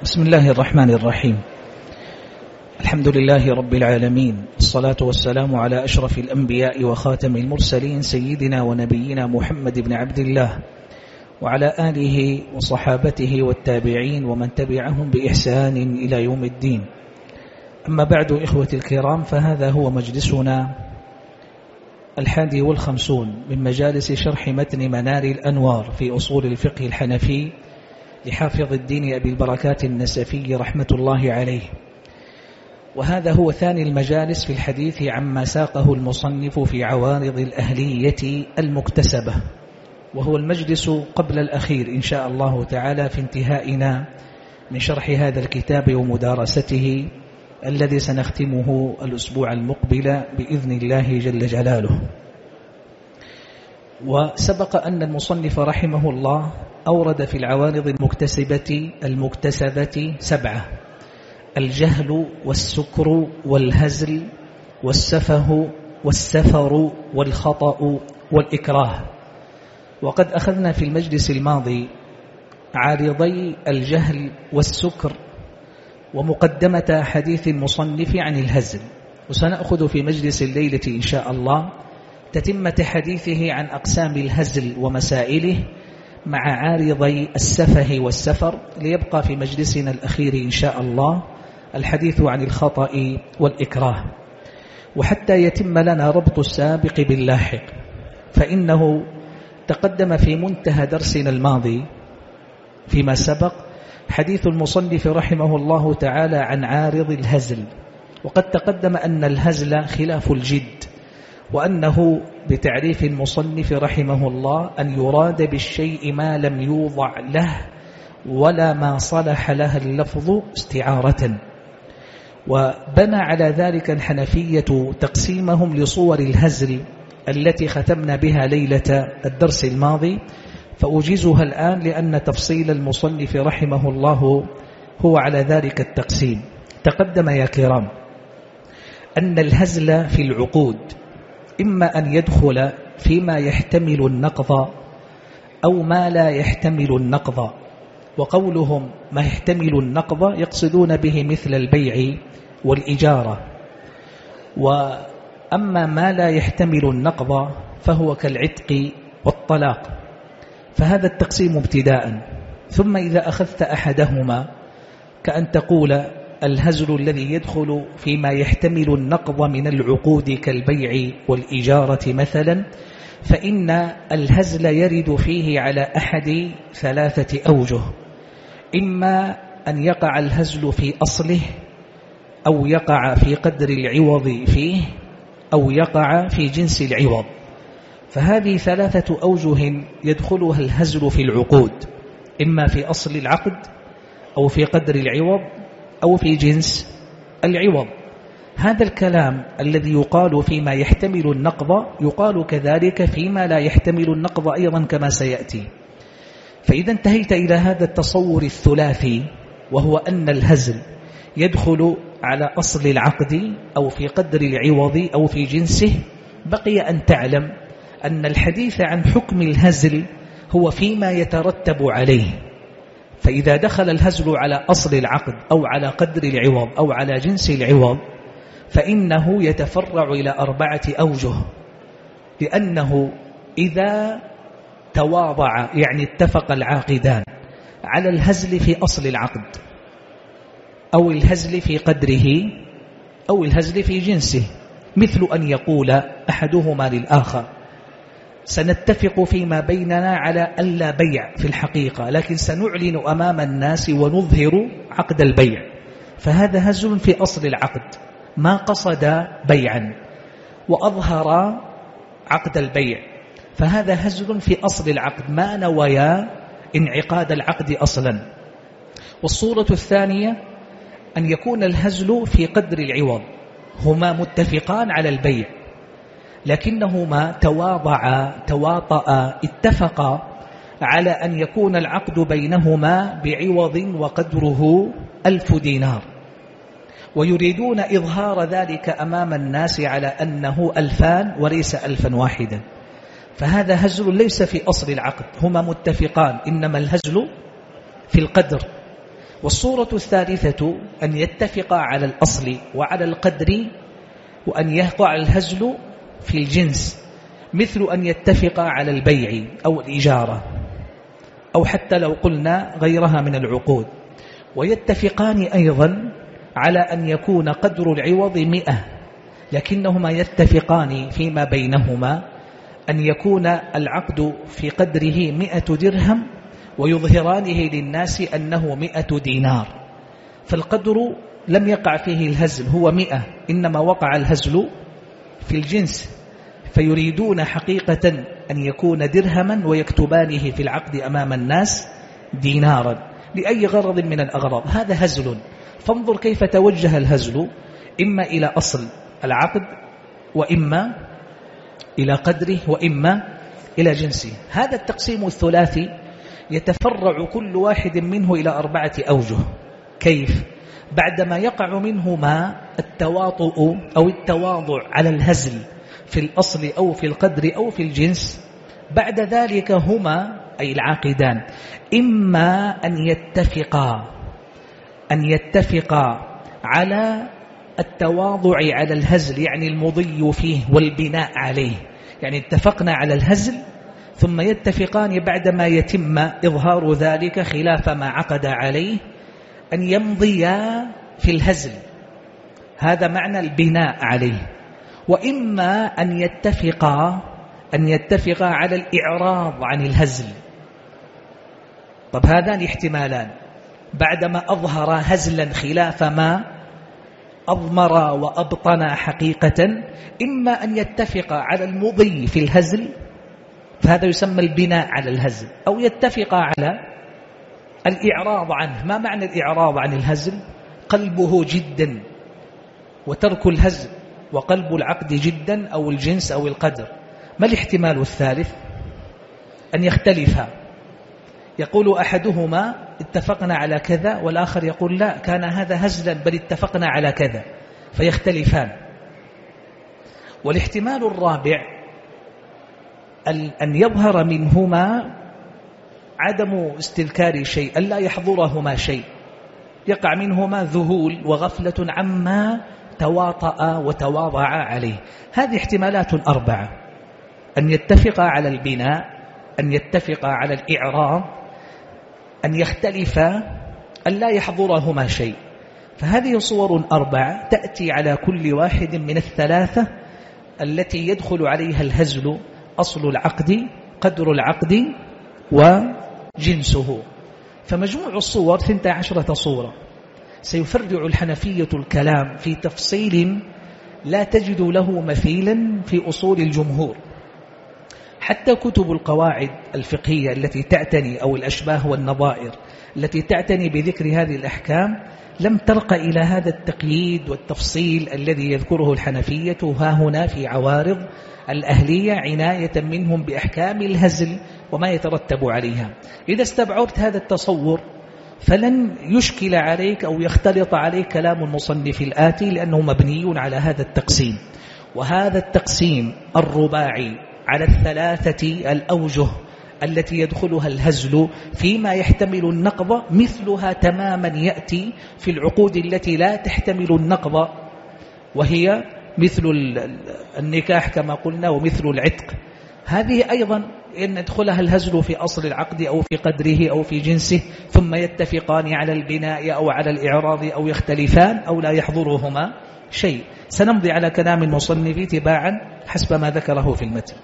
بسم الله الرحمن الرحيم. الحمد لله رب العالمين، الصلاة والسلام على أشرف الأنبياء وخاتم المرسلين سيدنا ونبينا محمد بن عبد الله وعلى آله وصحابته والتابعين ومن تبعهم بإحسان إلى يوم الدين. أما بعد، إخوة الكرام، فهذا هو مجلسنا 51 من مجالس شرح متن منار الأنوار في أصول الفقه الحنفي لحافظ الدين أبي البركات النسفي رحمة الله عليه. وهذا هو ثاني المجالس في الحديث عما ساقه المصنف في عوارض الأهلية المكتسبة، وهو المجلس قبل الأخير إن شاء الله تعالى في انتهائنا من شرح هذا الكتاب ومدارسته الذي سنختمه الأسبوع المقبل بإذن الله جل جلاله. وسبق أن المصنف رحمه الله أورد في العوارض المكتسبة 7: الجهل والسكر والهزل والسفه والسفر والخطأ والإكراه. وقد أخذنا في المجلس الماضي عارضي الجهل والسكر ومقدمة حديث المصنف عن الهزل، وسنأخذ في مجلس الليلة إن شاء الله تتمة حديثه عن أقسام الهزل ومسائله مع عارضي السفه والسفر، ليبقى في مجلسنا الأخير إن شاء الله الحديث عن الخطأ والإكراه. وحتى يتم لنا ربط السابق باللاحق، فإنه تقدم في منتهى درسنا الماضي فيما سبق حديث المصنف رحمه الله تعالى عن عارض الهزل، وقد تقدم أن الهزل خلاف الجد، وأنه بتعريف المصنف رحمه الله أن يراد بالشيء ما لم يوضع له ولا ما صلح له اللفظ استعارة. وبنى على ذلك الحنفية تقسيمهم لصور الهزل التي ختمنا بها ليلة الدرس الماضي، فأجيزها الآن لأن تفصيل المصنف رحمه الله هو على ذلك التقسيم. تقدم يا كرام أن الهزل في العقود إما أن يدخل فيما يحتمل النقض أو ما لا يحتمل النقض. وقولهم ما يحتمل النقض يقصدون به مثل البيع والإجارة، وأما ما لا يحتمل النقض فهو كالعتق والطلاق. فهذا التقسيم ابتداء. ثم إذا أخذت أحدهما كأن تقول الهزل الذي يدخل فيما يحتمل النقض من العقود كالبيع والإجارة مثلا، فإن الهزل يرد فيه على أحد 3 أوجه: إما أن يقع الهزل في أصله، أو يقع في قدر العوض فيه، أو يقع في جنس العوض. فهذه 3 أوجه يدخلها الهزل في العقود: إما في أصل العقد، أو في قدر العوض، أو في جنس العوض. هذا الكلام الذي يقال فيما يحتمل النقض يقال كذلك فيما لا يحتمل النقض أيضا كما سيأتي. فإذا انتهيت إلى هذا التصور الثلاثي، وهو أن الهزل يدخل على أصل العقد أو في قدر العوض أو في جنسه، بقي أن تعلم أن الحديث عن حكم الهزل هو فيما يترتب عليه. فإذا دخل الهزل على أصل العقد أو على قدر العوض أو على جنس العوض فإنه يتفرع إلى 4 أوجه، لأنه إذا تواضع يعني اتفق العاقدان على الهزل في أصل العقد أو الهزل في قدره أو الهزل في جنسه، مثل أن يقول أحدهما للآخر سنتفق فيما بيننا على ألا بيع في الحقيقة، لكن سنعلن أمام الناس ونظهر عقد البيع، فهذا هزل في أصل العقد، ما قصد بيعا وأظهر عقد البيع، فهذا هزل في أصل العقد، ما نويا انعقاد العقد أصلا. والصورة الثانية أن يكون الهزل في قدر العوض، هما متفقان على البيع لكنهما تواطأ اتفقا على أن يكون العقد بينهما بعوض وقدره 1000 دينار، ويريدون إظهار ذلك أمام الناس على أنه 2000 وليس 1000 واحدا. فهذا هزل ليس في أصل العقد، هما متفقان، إنما الهزل في القدر. والصورة الثالثة أن يتفقا على الأصل وعلى القدر وأن يقع الهزل في الجنس، مثل أن يتفقا على البيع أو الإجارة، أو حتى لو قلنا غيرها من العقود. ويتفقان أيضا على أن يكون قدر العوض 100، لكنهما يتفقان فيما بينهما أن يكون العقد في قدره 100 درهم، ويظهرانه للناس أنه 100 دينار، فالقدر لم يقع فيه الهزل، هو 100، إنما وقع الهزل في الجنس، فيريدون حقيقة أن يكون درهما ويكتبانه في العقد أمام الناس دينارا لأي غرض من الأغراض. هذا هزل. فانظر كيف توجه الهزل، إما إلى أصل العقد، وإما إلى قدره، وإما إلى جنسه. هذا التقسيم الثلاثي يتفرع كل واحد منه إلى 4 أوجه. كيف؟ بعدما يقع منهما التواطؤ أو التواضع على الهزل في الأصل أو في القدر أو في الجنس، بعد ذلك هما أي العاقدان إما أن يتفقا على التواضع على الهزل، يعني المضي فيه والبناء عليه، يعني اتفقنا على الهزل ثم يتفقان بعدما يتم إظهار ذلك خلاف ما عقد عليه أن يمضيا في الهزل، هذا معنى البناء عليه. وإما أن يتفقا على الإعراض عن الهزل. طب هذان احتمالان، بعدما أظهر هزلا خلاف ما أضمر وأبطن حقيقة، إما أن يتفقا على المضي في الهزل، فهذا يسمى البناء على الهزل، أو يتفقا على الإعراض عنه. ما معنى الإعراض عن الهزل؟ قلبه جدا وترك الهزل، وقلب العقد جدا أو الجنس أو القدر. ما الاحتمال الثالث؟ أن يختلفا، يقول أحدهما اتفقنا على كذا، والآخر يقول لا، كان هذا هزلا بل اتفقنا على كذا، فيختلفان. والاحتمال الرابع أن يظهر منهما عدم استذكار شيء، ألا يحضرهما شيء، يقع منهما ذهول وغفلة عما تواطأ وتواضع عليه. هذه احتمالات 4: أن يتفق على البناء، أن يتفق على الإعراض، أن يختلفا، أن لا يحضرهما شيء. فهذه صور 4 تأتي على كل واحد من الثلاثة التي يدخل عليها الهزل: أصل العقد، قدر العقد، وجنسه. فمجموع الصور 12 صورة. سيفرع الحنفية الكلام في تفصيل لا تجد له مثيلا في أصول الجمهور. حتى كتب القواعد الفقهية التي تعتني، أو الأشباه والنظائر التي تعتني بذكر هذه الأحكام، لم ترق إلى هذا التقييد والتفصيل الذي يذكره الحنفية ها هنا في عوارض الأهلية، عناية منهم بأحكام الهزل وما يترتب عليها. إذا استبعدت هذا التصور فلن يشكل عليك أو يختلط عليك كلام المصنف الآتي، لأنه مبني على هذا التقسيم. وهذا التقسيم الرباعي على 3 الأوجه التي يدخلها الهزل فيما يحتمل النقض، مثلها تماما يأتي في العقود التي لا تحتمل النقض، وهي مثل النكاح كما قلنا، ومثل العتق. هذه أيضا إن يدخلها الهزل في أصل العقد أو في قدره أو في جنسه، ثم يتفقان على البناء أو على الإعراض، أو يختلفان أو لا يحضرهما شيء. سنمضي على كلام المصنف تباعا حسب ما ذكره في المتن.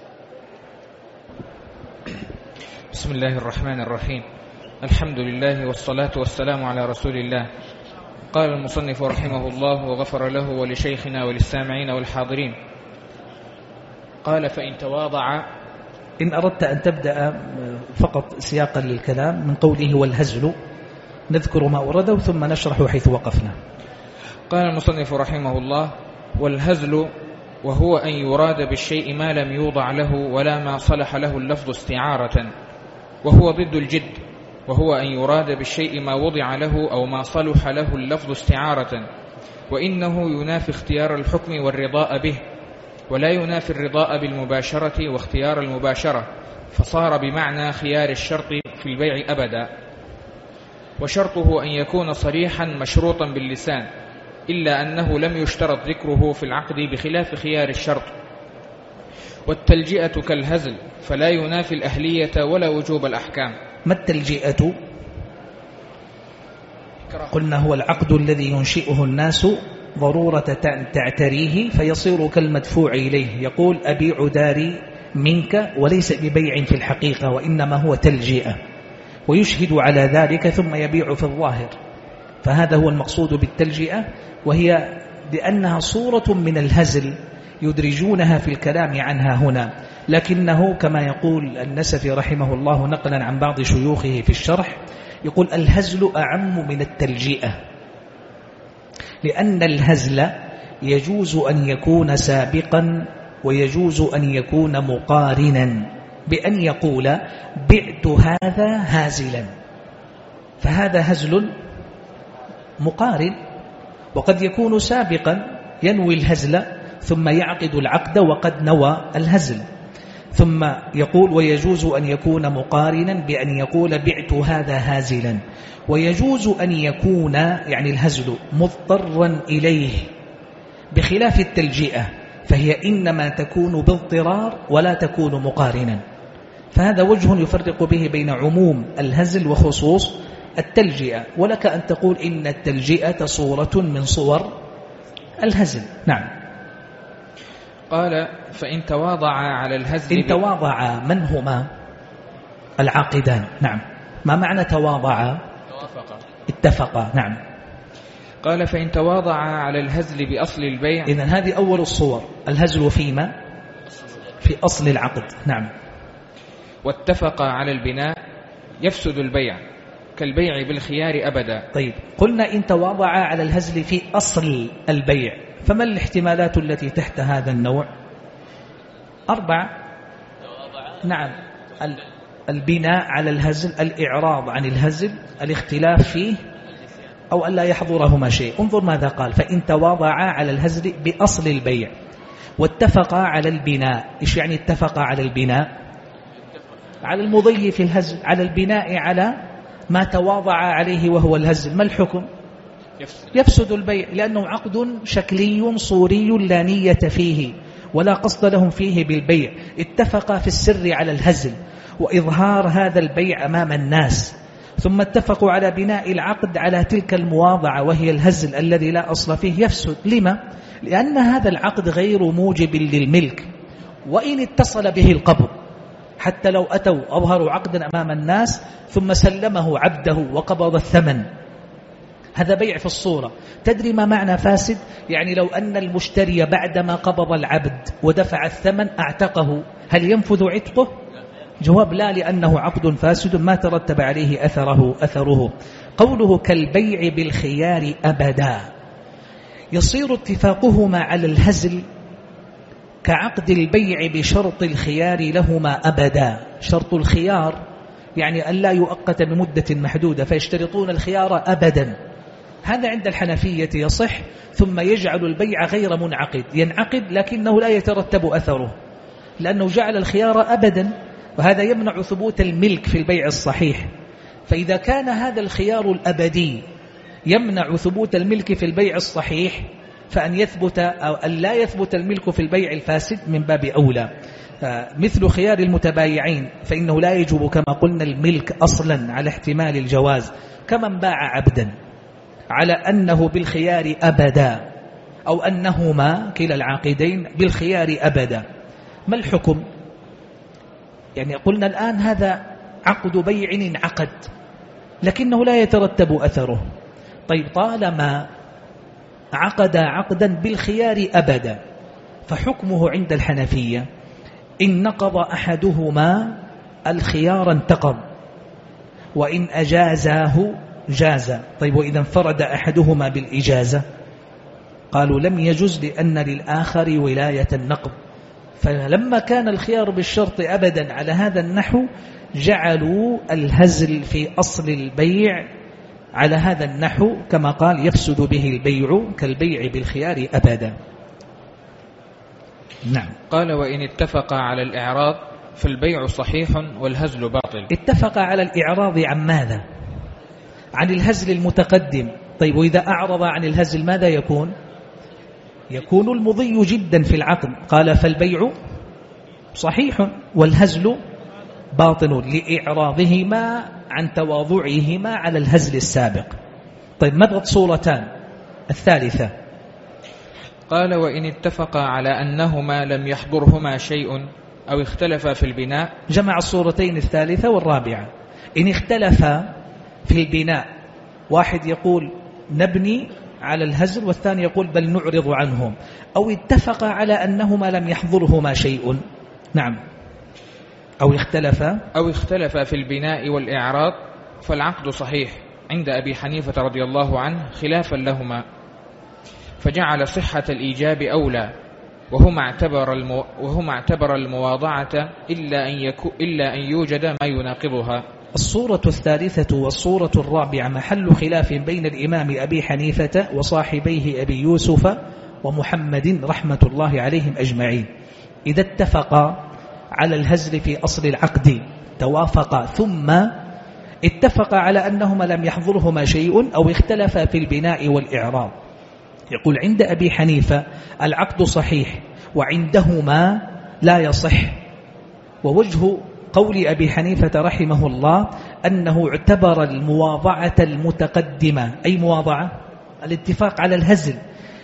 بسم الله الرحمن الرحيم. الحمد لله والصلاة والسلام على رسول الله. قال المصنف رحمه الله وغفر له ولشيخنا وللسامعين والحاضرين. قال: فإن تواضع. إن أردت أن تبدأ فقط سياقا للكلام من قوله والهزل، نذكر ما أورده ثم نشرح حيث وقفنا. قال المصنف رحمه الله: والهزل وهو أن يراد بالشيء ما لم يوضع له ولا ما صلح له اللفظ استعارة، وهو ضد الجد، وهو أن يراد بالشيء ما وضع له أو ما صلح له اللفظ استعارة، وإنه ينافي اختيار الحكم والرضاء به، ولا ينافي الرضاء بالمباشرة واختيار المباشرة، فصار بمعنى خيار الشرط في البيع أبدا. وشرطه أن يكون صريحا مشروطا باللسان، إلا أنه لم يشترط ذكره في العقد بخلاف خيار الشرط. والتلجئة كالهزل فلا ينافي الأهلية ولا وجوب الأحكام. ما التلجئة؟ قلنا هو العقد الذي ينشئه الناس ضرورة تعتريه فيصير كالمدفوع إليه، يقول أبيع داري منك وليس ببيع في الحقيقة وإنما هو تلجئة، ويشهد على ذلك ثم يبيع في الظاهر. فهذا هو المقصود بالتلجئة، وهي لأنها صورة من الهزل يدرجونها في الكلام عنها هنا، لكنه كما يقول النسفي رحمه الله نقلا عن بعض شيوخه في الشرح، يقول الهزل أعم من التلجئة، لأن الهزل يجوز أن يكون سابقا ويجوز أن يكون مقارنا، بأن يقول بعت هذا هازلا، فهذا هزل مقارن، وقد يكون سابقا ينوي الهزل ثم يعقد العقد وقد نوى الهزل، ثم يقول ويجوز أن يكون مقارنا بأن يقول بعت هذا هازلا، ويجوز أن يكون يعني الهزل مضطرا إليه بخلاف التلجئة، فهي إنما تكون باضطرار ولا تكون مقارنا. فهذا وجه يفرق به بين عموم الهزل وخصوص التلجئة. ولك أن تقول إن التلجئة صورة من صور الهزل. نعم. قال فإن تواضع على الهزل. إن تواضع، من هما العاقدان؟ نعم. ما معنى تواضع؟ اتفقا. نعم. قال فإن تواضع على الهزل بأصل البيع. إذن هذه أول الصور، الهزل فيما؟ في أصل العقد. نعم. واتفق على البناء يفسد البيع كالبيع بالخيار أبدا. طيب، قلنا إن تواضع على الهزل في أصل البيع، فما الاحتمالات التي تحت هذا النوع؟ 4. نعم. البناء على الهزل، الإعراض عن الهزل، الاختلاف فيه، أو ألا يحضرهما شيء. انظر ماذا قال: فإن تواضع على الهزل بأصل البيع واتفق على البناء. إيش يعني اتفق على البناء؟ على المضي في الهزل، على البناء على ما تواضع عليه وهو الهزل. ما الحكم؟ يفسد البيع، لأنه عقد شكلي صوري لا نية فيه ولا قصد لهم فيه بالبيع. اتفق في السر على الهزل وإظهار هذا البيع أمام الناس، ثم اتفقوا على بناء العقد على تلك المواضعة وهي الهزل الذي لا أصل فيه. يفسد. لما؟ لأن هذا العقد غير موجب للملك، وإن اتصل به القبض، حتى لو أتوا أظهروا عقدا أمام الناس ثم سلمه عبده وقبض الثمن، هذا بيع في الصورة. تدري ما معنى فاسد؟ يعني لو أن المشتري بعدما قبض العبد ودفع الثمن أعتقه، هل ينفذ عتقه؟ جواب لا، لأنه عقد فاسد ما ترتب عليه أثره. قوله كالبيع بالخيار أبدا، يصير اتفاقهما على الهزل كعقد البيع بشرط الخيار لهما أبدا. شرط الخيار يعني أن لا يؤقت بمدة محدودة، فيشترطون الخيار أبدا. هذا عند الحنفية يصح، ثم يجعل البيع غير منعقد، ينعقد لكنه لا يترتب أثره، لأنه جعل الخيار أبدا، وهذا يمنع ثبوت الملك في البيع الصحيح. فإذا كان هذا الخيار الأبدي يمنع ثبوت الملك في البيع الصحيح، فأن يثبت أو أن لا يثبت الملك في البيع الفاسد من باب أولى. مثل خيار المتبايعين فإنه لا يجب كما قلنا الملك أصلا على احتمال الجواز، كمن باع عبدا على أنه بالخيار أبدا، أو أنهما كلا العاقدين بالخيار أبدا. ما الحكم؟ يعني قلنا الآن هذا عقد بيع انعقد لكنه لا يترتب أثره. طيب، طالما عقد عقدا بالخيار أبدا، فحكمه عند الحنفية إن نقض أحدهما الخيار انتقض، وإن أجازاه جاز. طيب، وإذا انفرد أحدهما بالإجازة قالوا لم يجوز، لأن للآخر ولاية النقض. فلما كان الخيار بالشرط أبدا على هذا النحو، جعلوا الهزل في أصل البيع على هذا النحو، كما قال يفسد به البيع كالبيع بالخيار أبدا. نعم. قال وإن اتفق على الإعراض فالبيع صحيح والهزل باطل. اتفق على الإعراض عن ماذا؟ عن الهزل المتقدم. طيب وإذا أعرض عن الهزل ماذا يكون؟ يكون المضي جدا في العقد. قال فالبيع صحيح والهزل باطل لإعراضهما عن تواضعهما على الهزل السابق. طيب مضت صورتان. الثالثة قال وإن اتفقا على أنهما لم يحضرهما شيء أو اختلفا في البناء. جمع الصورتين الثالثة والرابعة. إن اختلفا في البناء، واحد يقول نبني على الهزل والثاني يقول بل نعرض عنهم، أو اتفقا على أنهما لم يحضرهما شيء. نعم. أو اختلفا في البناء والإعراض فالعقد صحيح عند أبي حنيفة رضي الله عنه خلافا لهما، فجعل صحة الإيجاب أولى، وهما اعتبر المواضعة إلا أن يوجد ما يناقضها. الصورة الثالثة والصورة الرابعة محل خلاف بين الإمام أبي حنيفة وصاحبيه أبي يوسف ومحمد رحمة الله عليهم أجمعين. إذا اتفقا على الهزل في أصل العقد توافقا ثم اتفقا على أنهما لم يحضرهما شيء أو اختلفا في البناء والإعراض. يقول عند أبي حنيفة العقد صحيح وعندهما لا يصح. ووجه قول أبي حنيفة رحمه الله أنه اعتبر المواضعة المتقدمة، أي مواضعة الاتفاق على الهزل،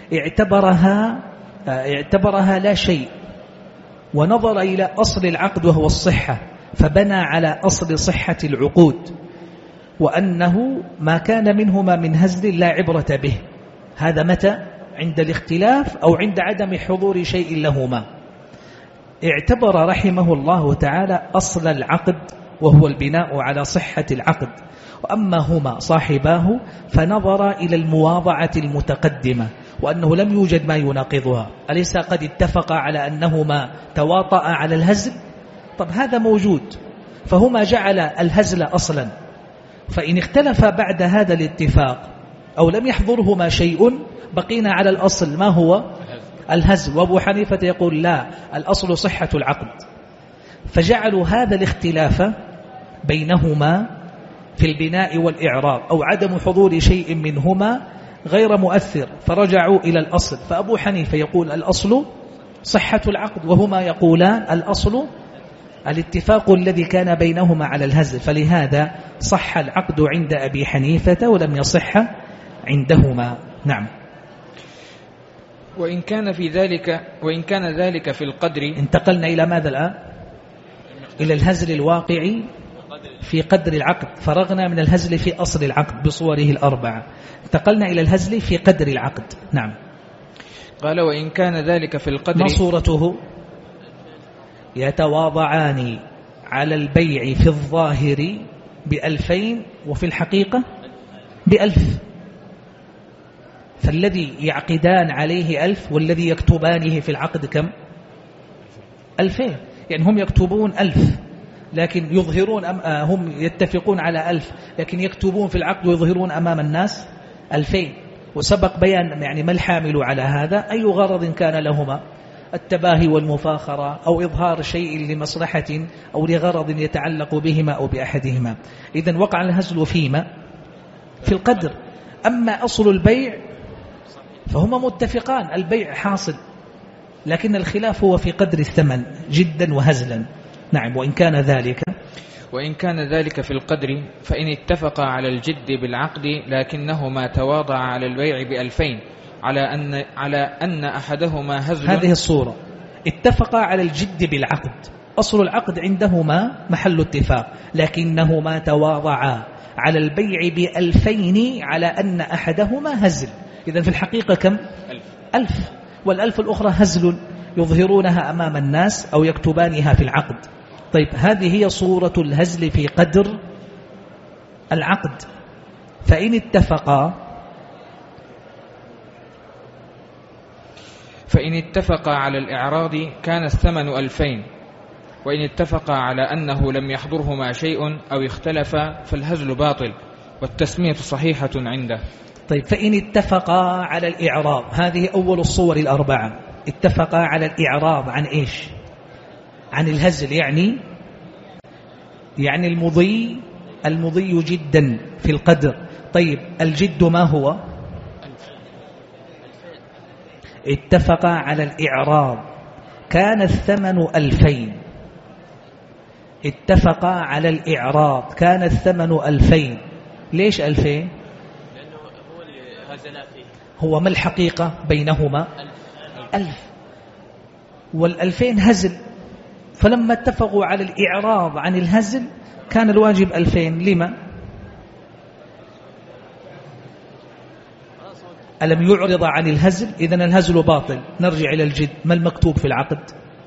اعتبرها لا شيء، ونظر إلى أصل العقد وهو الصحة، فبنى على أصل صحة العقود، وأنه ما كان منهما من هزل لا عبرة به. هذا متى؟ عند الاختلاف أو عند عدم حضور شيء لهما. اعتبر رحمه الله تعالى أصل العقد وهو البناء على صحة العقد، وأما هما صاحباه فنظر إلى المواضعة المتقدمة وأنه لم يوجد ما يناقضها. أليس قد اتفق على أنهما تواطأ على الهزل؟ طب هذا موجود، فهما جعل الهزل أصلا، فإن اختلف بعد هذا الاتفاق أو لم يحضرهما شيء بقينا على الأصل. ما هو؟ الهزل. وأبو حنيفة يقول لا، الأصل صحة العقد. فجعلوا هذا الاختلاف بينهما في البناء والإعراب أو عدم حضور شيء منهما غير مؤثر، فرجعوا إلى الأصل. فأبو حنيفة يقول الأصل صحة العقد، وهما يقولان الأصل الاتفاق الذي كان بينهما على الهزل، فلهذا صح العقد عند أبي حنيفة ولم يصح عندهما. نعم. وإن كان ذلك في القدر. انتقلنا إلى ماذا الآن؟ إلى الهزل الواقعي في قدر العقد. فرغنا من الهزل في أصل العقد بصوره الأربعة، انتقلنا إلى الهزل في قدر العقد. نعم. قال وإن كان ذلك في القدر. ما صورته؟ يتواضعان على البيع في الظاهر ب2000 وفي الحقيقة ب1000. فالذي يعقدان عليه 1000 والذي يكتبانه في العقد كم؟ 2000. يعني هم يكتبون 1000 لكن يظهرون هم يتفقون على 1000 لكن يكتبون في العقد ويظهرون أمام الناس 2000. وسبق بيان يعني ما الحامل على هذا، أي غرض كان لهما، التباهي والمفاخرة أو إظهار شيء لمصلحة أو لغرض يتعلق بهما أو بأحدهما. إذن وقع الهزل فيما في القدر. أما أصل البيع فهما متفقان، البيع حاصل، لكن الخلاف هو في قدر الثمن جدا وهزلا. نعم. وإن كان ذلك في القدر فإن اتفقا على الجد بالعقد لكنهما تواضع على البيع ب2000 على أن أحدهما هزل. هذه الصورة، اتفقا على الجد بالعقد، أصل العقد عندهما محل اتفاق، لكنهما تواضعا على البيع ب2000 على أن أحدهما هزل. إذن في الحقيقة كم؟ 1000. وال1000 الأخرى هزل يظهرونها أمام الناس أو يكتبانها في العقد. طيب هذه هي صورة الهزل في قدر العقد. فإن اتفقا على الإعراض كان الثمن 2000، وإن اتفقا على أنه لم يحضرهما شيء أو اختلفا فالهزل باطل والتسمية صحيحة عنده. طيب فإن اتفقا على الإعراض، هذه أول الصور الأربعة. اتفقا على الإعراض عن إيش؟ عن الهزل، يعني المضي جدا في القدر، طيب الجد ما هو؟ اتفق على الإعراض، كان الثمن 2000. اتفق على الإعراض، كان الثمن 2000. ليش 2000؟ لأنه هو اللي هزنا فيه. هو ما الحقيقة بينهما؟ 1000. وال2000 هزل، فلما اتفقوا على الإعراض عن الهزل كان الواجب 2000. لما؟ ألم يعرض عن الهزل؟ إذن الهزل باطل. نرجع إلى الجد. ما المكتوب في العقد؟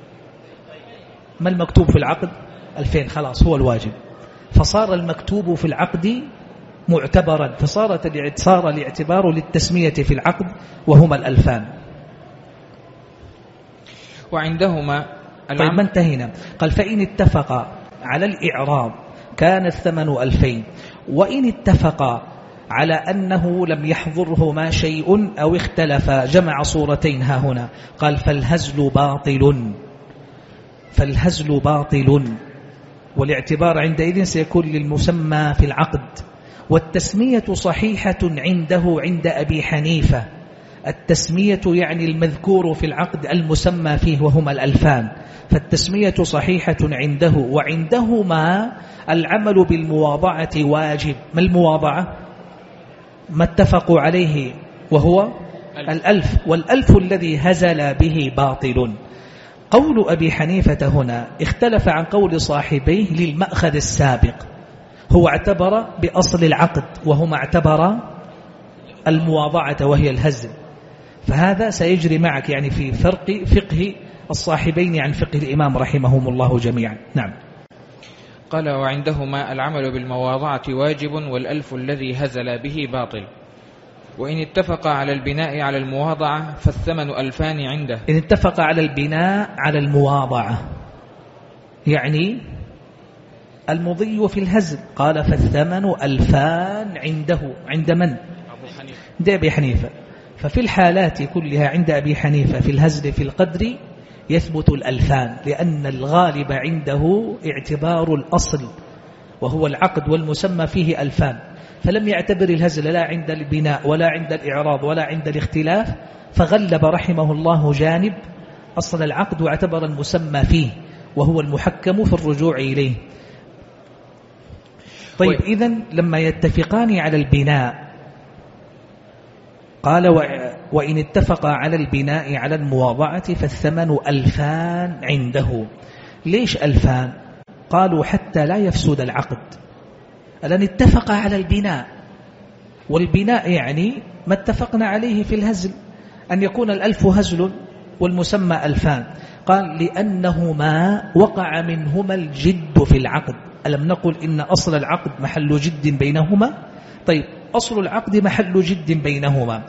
ما المكتوب في العقد؟ 2000. خلاص هو الواجب. فصار المكتوب في العقد معتبرا، صار الاعتبار للتسمية في العقد وهما 2000. وعندهما طيب ما انتهينا. قال فإن اتفق على الإعراض كان الثمن 2000، وإن اتفق على أنه لم يحضرهما شيء أو اختلف، جمع صورتين ها هنا. قال فالهزل باطل، فالهزل باطل، والاعتبار عندئذ سيكون للمسمى في العقد. والتسمية صحيحة عنده عند أبي حنيفة. التسمية يعني المذكور في العقد المسمى فيه وهما 2000، فالتسمية صحيحة عنده. وعندهما العمل بالمواضعة واجب. ما المواضعة؟ ما اتفقوا عليه وهو 1000، وال1000 الذي هزل به باطل. قول أبي حنيفة هنا اختلف عن قول صاحبيه للمأخذ السابق. هو اعتبر بأصل العقد وهما اعتبر المواضعة وهي الهزل، فهذا سيجري معك يعني في فرق فقه الصاحبين عن فقه الإمام رحمهم الله جميعا. نعم. قال وعندهما العمل بالمواضعة واجب، والألف الذي هزل به باطل. وإن اتفق على البناء على المواضعة فالثمن 2000 عنده. إن اتفق على البناء على المواضعة يعني المضي في الهزل، قال فالثمن 2000 عنده. عند من؟ عند أبي حنيفة. ففي الحالات كلها عند أبي حنيفة في الهزل في القدر يثبت 2000، لأن الغالب عنده اعتبار الأصل وهو العقد والمسمى فيه 2000، فلم يعتبر الهزل لا عند البناء ولا عند الإعراض ولا عند الاختلاف، فغلب رحمه الله جانب أصل العقد واعتبر المسمى فيه وهو المحكم في الرجوع إليه. طيب إذن لما يتفقان على البناء قال وإن اتفق على البناء على المواضعة فالثمن 2000 عنده. ليش 2000؟ قالوا حتى لا يفسد العقد، لأن اتفق على البناء، والبناء يعني ما اتفقنا عليه في الهزل أن يكون 1000 هزل والمسمى 2000. قال لأنهما وقع منهما الجد في العقد. ألم نقل إن أصل العقد محل جد بينهما؟ طيب أصل العقد محل جد بينهما.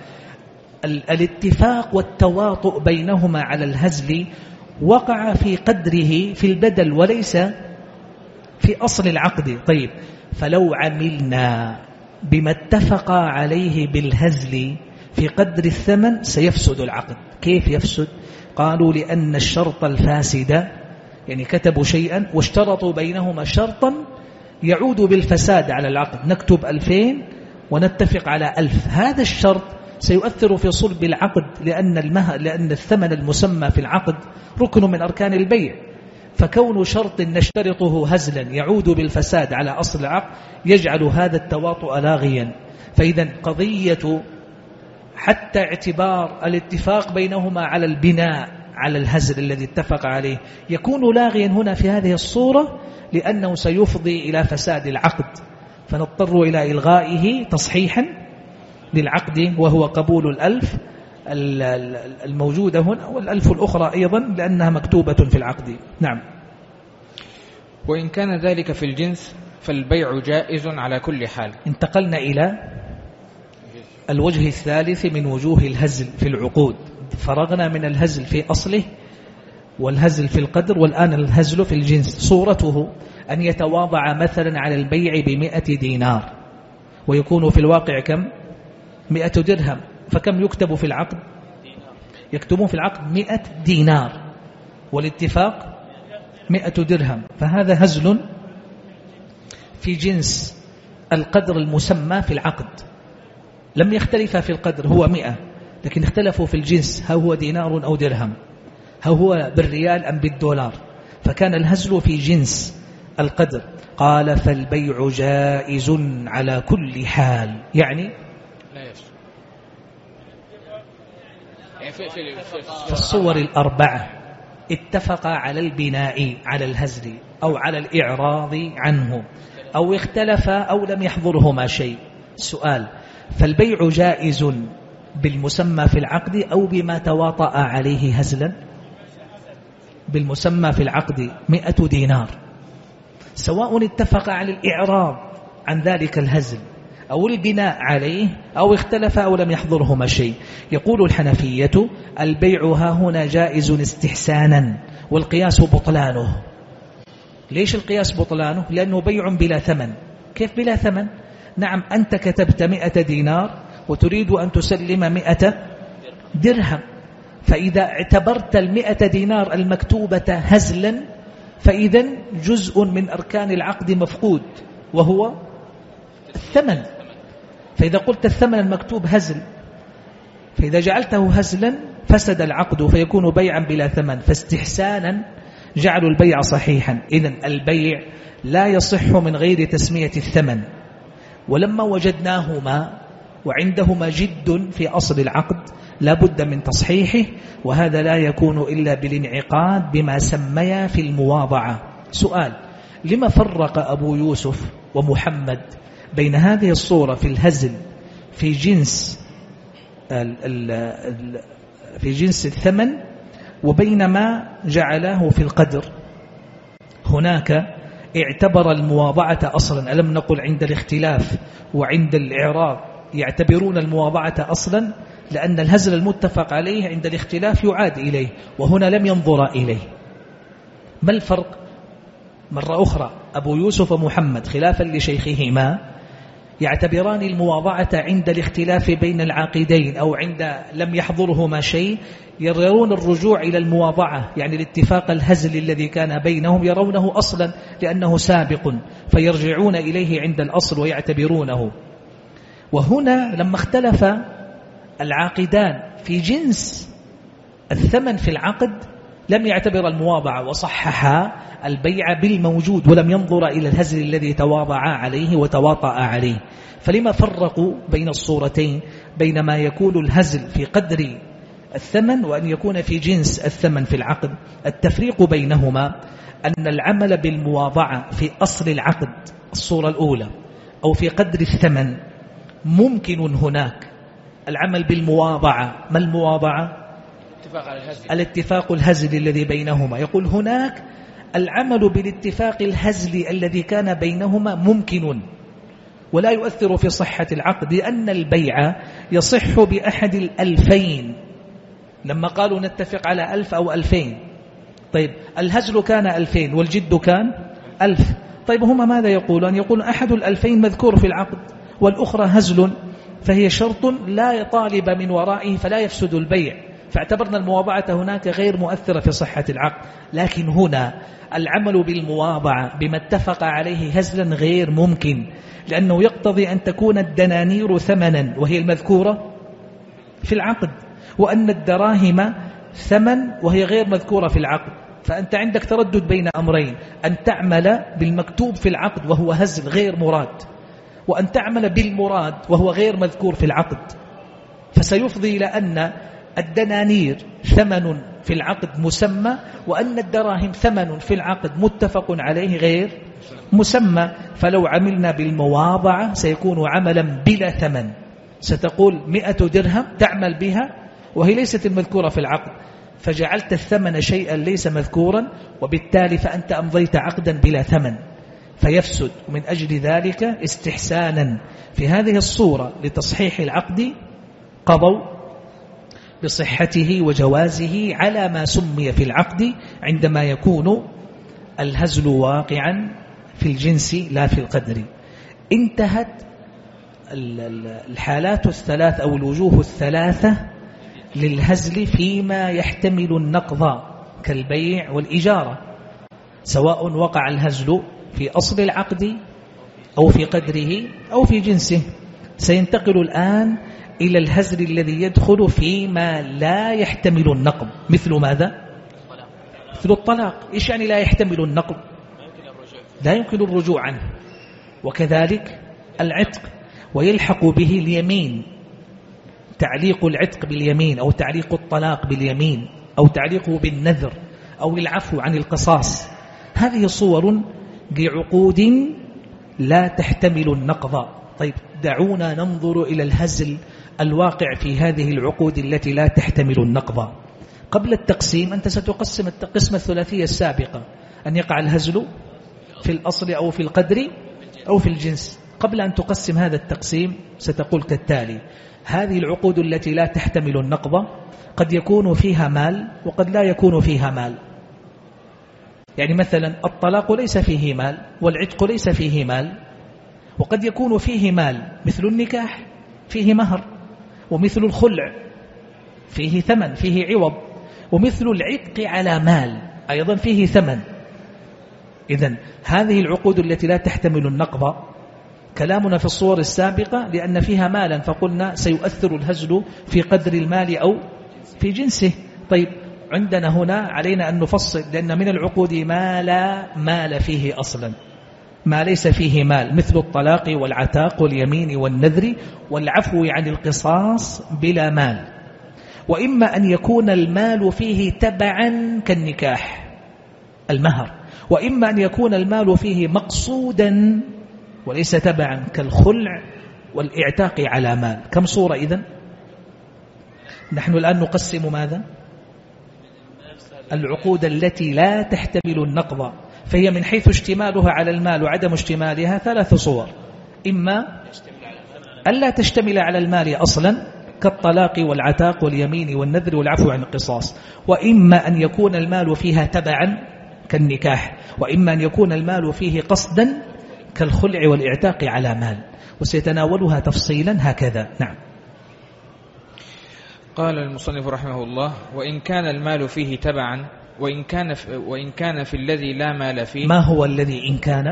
الاتفاق والتواطؤ بينهما على الهزل وقع في قدره في البدل وليس في أصل العقد. طيب فلو عملنا بما اتفق عليه بالهزل في قدر الثمن سيفسد العقد. كيف يفسد؟ قالوا لأن الشرط الفاسد، يعني كتبوا شيئا واشترطوا بينهما شرطا يعود بالفساد على العقد، نكتب 2000 ونتفق على 1000، هذا الشرط سيؤثر في صلب العقد، لأن الثمن المسمى في العقد ركن من أركان البيع، فكون شرط نشترطه هزلا يعود بالفساد على أصل العقد يجعل هذا التواطؤ لاغيا. فإذا قضية حتى اعتبار الاتفاق بينهما على البناء على الهزل الذي اتفق عليه يكون لاغيا هنا في هذه الصورة، لأنه سيفضي إلى فساد العقد، فنضطر إلى إلغائه تصحيحا للعقد وهو قبول 1000 الموجودة هنا وال1000 الأخرى أيضا لأنها مكتوبة في العقد. نعم. وإن كان ذلك في الجنس فالبيع جائز على كل حال. انتقلنا إلى الوجه الثالث من وجوه الهزل في العقود. فرغنا من الهزل في أصله والهزل في القدر، والآن الهزل في الجنس. صورته أن يتواضع مثلا على البيع ب100 دينار ويكون في الواقع كم؟ 100 درهم، فكم يكتب في العقد؟ يكتبون في العقد 100 دينار والاتفاق 100 درهم، فهذا هزل في جنس القدر المسمى في العقد، لم يختلف في القدر، هو 100، لكن اختلفوا في الجنس، هل هو دينار أو درهم، هل هو بالريال أم بالدولار، فكان الهزل في جنس القدر. قال فالبيع جائز على كل حال، يعني لا يفسد. يعني في الصور الأربعة اتفق على البناء على الهزل أو على الإعراض عنه، أو اختلف أو لم يحضرهما شيء. سؤال: فالبيع جائز بالمسمى في العقد أو بما تواطأ عليه هزلا؟ بالمسمى في العقد 100 دينار، سواء اتفق على الإعراض عن ذلك الهزل أو البناء عليه أو اختلف أو لم يحضرهما شيء. يقول الحنفية: البيع ها هنا جائز استحسانا، والقياس بطلانه. ليش القياس بطلانه؟ لأنه بيع بلا ثمن. كيف بلا ثمن؟ نعم، أنت كتبت 100 دينار وتريد أن تسلم 100 درهم، فإذا اعتبرت 100 دينار المكتوبة هزلا فإذا جزء من أركان العقد مفقود وهو الثمن. فإذا قلت الثمن المكتوب هزل، فإذا جعلته هزلا فسد العقد فيكون بيعا بلا ثمن، فاستحسانا جعلوا البيع صحيحا. إذن البيع لا يصح من غير تسمية الثمن. ولما وجدناهما وعندهما جد في أصل العقد لا بد من تصحيحه، وهذا لا يكون إلا بالانعقاد بما سمي في المواضعة. سؤال: لما فرق أبو يوسف ومحمد بين هذه الصورة في الهزل في جنس الثمن وبينما جعله في القدر؟ هناك اعتبر المواضعة أصلا، ألم نقل عند الاختلاف وعند الإعراض يعتبرون المواضعة أصلا، لأن الهزل المتفق عليه عند الاختلاف يعاد إليه، وهنا لم ينظر إليه. ما الفرق؟ مرة أخرى أبو يوسف ومحمد خلافا لشيخهما يعتبران المواضعة عند الاختلاف بين العاقدين أو عند لم يحضرهما شيء، يرون الرجوع إلى المواضعة، يعني الاتفاق الهزل الذي كان بينهم يرونه أصلا لأنه سابق، فيرجعون إليه عند الأصل ويعتبرونه. وهنا لما اختلف العاقدان في جنس الثمن في العقد لم يعتبر المواضعة وصححا البيع بالموجود، ولم ينظر إلى الهزل الذي تواضعا عليه وتواطأ عليه. فلما فرقوا بين الصورتين، بينما يكون الهزل في قدر الثمن وأن يكون في جنس الثمن في العقد؟ التفريق بينهما أن العمل بالمواضعة في أصل العقد الصورة الأولى أو في قدر الثمن ممكن هناك. العمل بالمواضعة، ما المواضعة؟ الاتفاق الهزل الذي بينهما. يقول هناك العمل بالاتفاق الهزل الذي كان بينهما ممكن ولا يؤثر في صحة العقد، لأن البيع يصح بأحد 2000. لما قالوا نتفق على 1000 أو 2000، طيب الهزل كان 2000 والجد كان 1000، طيب هما ماذا يقولون؟ يقول أحد 2000 مذكور في العقد والأخرى هزل، فهي شرط لا يطالب من ورائه فلا يفسد البيع، فاعتبرنا المواضعة هناك غير مؤثرة في صحة العقد. لكن هنا العمل بالمواضعة بما اتفق عليه هزلا غير ممكن، لأنه يقتضي أن تكون الدنانير ثمنا وهي المذكورة في العقد، وأن الدراهم ثمن وهي غير مذكورة في العقد. فأنت عندك تردد بين أمرين: أن تعمل بالمكتوب في العقد وهو هزل غير مراد، وأن تعمل بالمراد وهو غير مذكور في العقد. فسيفضي إلى أن الدنانير ثمن في العقد مسمى، وأن الدراهم ثمن في العقد متفق عليه غير مسمى. فلو عملنا بالمواضعة سيكون عملا بلا ثمن. ستقول 100 درهم تعمل بها وهي ليست المذكورة في العقد، فجعلت الثمن شيئا ليس مذكورا، وبالتالي فأنت أمضيت عقدا بلا ثمن فيفسد. ومن أجل ذلك استحسانا في هذه الصورة لتصحيح العقد قضوا بصحته وجوازه على ما سمي في العقد عندما يكون الهزل واقعا في الجنس لا في القدر. انتهت الحالات الثلاث أو الوجوه الثلاثة للهزل فيما يحتمل النقض كالبيع والإجارة، سواء وقع الهزل في أصل العقد أو في قدره أو في جنسه. سينتقل الآن إلى الهزل الذي يدخل فيما لا يحتمل النقض. مثل ماذا؟ مثل الطلاق. إيش يعني لا يحتمل النقض؟ لا يمكن الرجوع عنه. وكذلك العتق، ويلحق به اليمين، تعليق العتق باليمين أو تعليق الطلاق باليمين أو تعليقه بالنذر أو العفو عن القصاص. هذه صور لعقود لا تحتمل النقض. طيب دعونا ننظر إلى الهزل الواقع في هذه العقود التي لا تحتمل النقض. قبل التقسيم أنت ستقسم القسمة الثلاثية السابقة، أن يقع الهزل في الأصل أو في القدر أو في الجنس. قبل أن تقسم هذا التقسيم ستقول كالتالي: هذه العقود التي لا تحتمل النقض قد يكون فيها مال وقد لا يكون فيها مال. يعني مثلا الطلاق ليس فيه مال والعتق ليس فيه مال، وقد يكون فيه مال مثل النكاح فيه مهر، ومثل الخلع فيه ثمن فيه عوض، ومثل العتق على مال أيضا فيه ثمن. إذن هذه العقود التي لا تحتمل النقض كلامنا في الصور السابقة لأن فيها مالا، فقلنا سيؤثر الهزل في قدر المال أو في جنسه. طيب عندنا هنا علينا أن نفصل، لأن من العقود ما لا مال فيه أصلا، ما ليس فيه مال، مثل الطلاق والعتاق واليمين والنذر والعفو عن القصاص بلا مال. وإما أن يكون المال فيه تبعا كالنكاح المهر، وإما أن يكون المال فيه مقصودا وليس تبعا كالخلع والإعتاق على مال. كم صورة إذن؟ نحن الآن نقسم ماذا؟ العقود التي لا تحتمل النقض، فهي من حيث اشتمالها على المال وعدم اشتمالها 3 صور: إما ألا تشتمل على المال أصلا كالطلاق والعتاق واليمين والنذر والعفو عن القصاص، وإما أن يكون المال فيها تبعا كالنكاح، وإما أن يكون المال فيه قصدا كالخلع والإعتاق على مال. وسيتناولها تفصيلا هكذا. نعم. قال المصنف رحمه الله: وإن كان المال فيه تبعا وإن كان في الذي لا مال فيه. ما هو الذي إن كان؟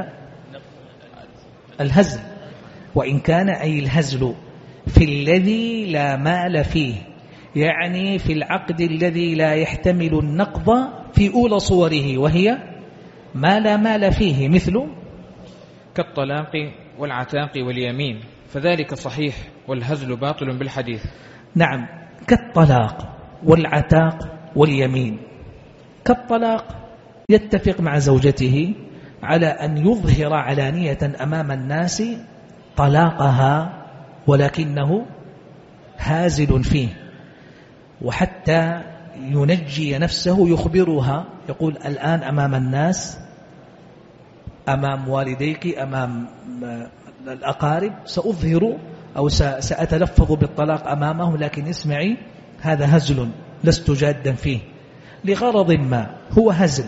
الهزل. وإن كان أي الهزل في الذي لا مال فيه، يعني في العقد الذي لا يحتمل النقض في أولى صوره، وهي ما لا مال فيه، مثل كالطلاق والعتاق واليمين، فذلك صحيح والهزل باطل بالحديث. نعم، كالطلاق والعتاق واليمين. كالطلاق يتفق مع زوجته على أن يظهر علانية أمام الناس طلاقها، ولكنه هازل فيه، وحتى ينجي نفسه يخبرها، يقول الآن أمام الناس، أمام والديك، أمام الأقارب، سأظهر أو سأتلفظ بالطلاق أمامهم، لكن اسمعي هذا هزل لست جادا فيه، لغرض ما هو هزل.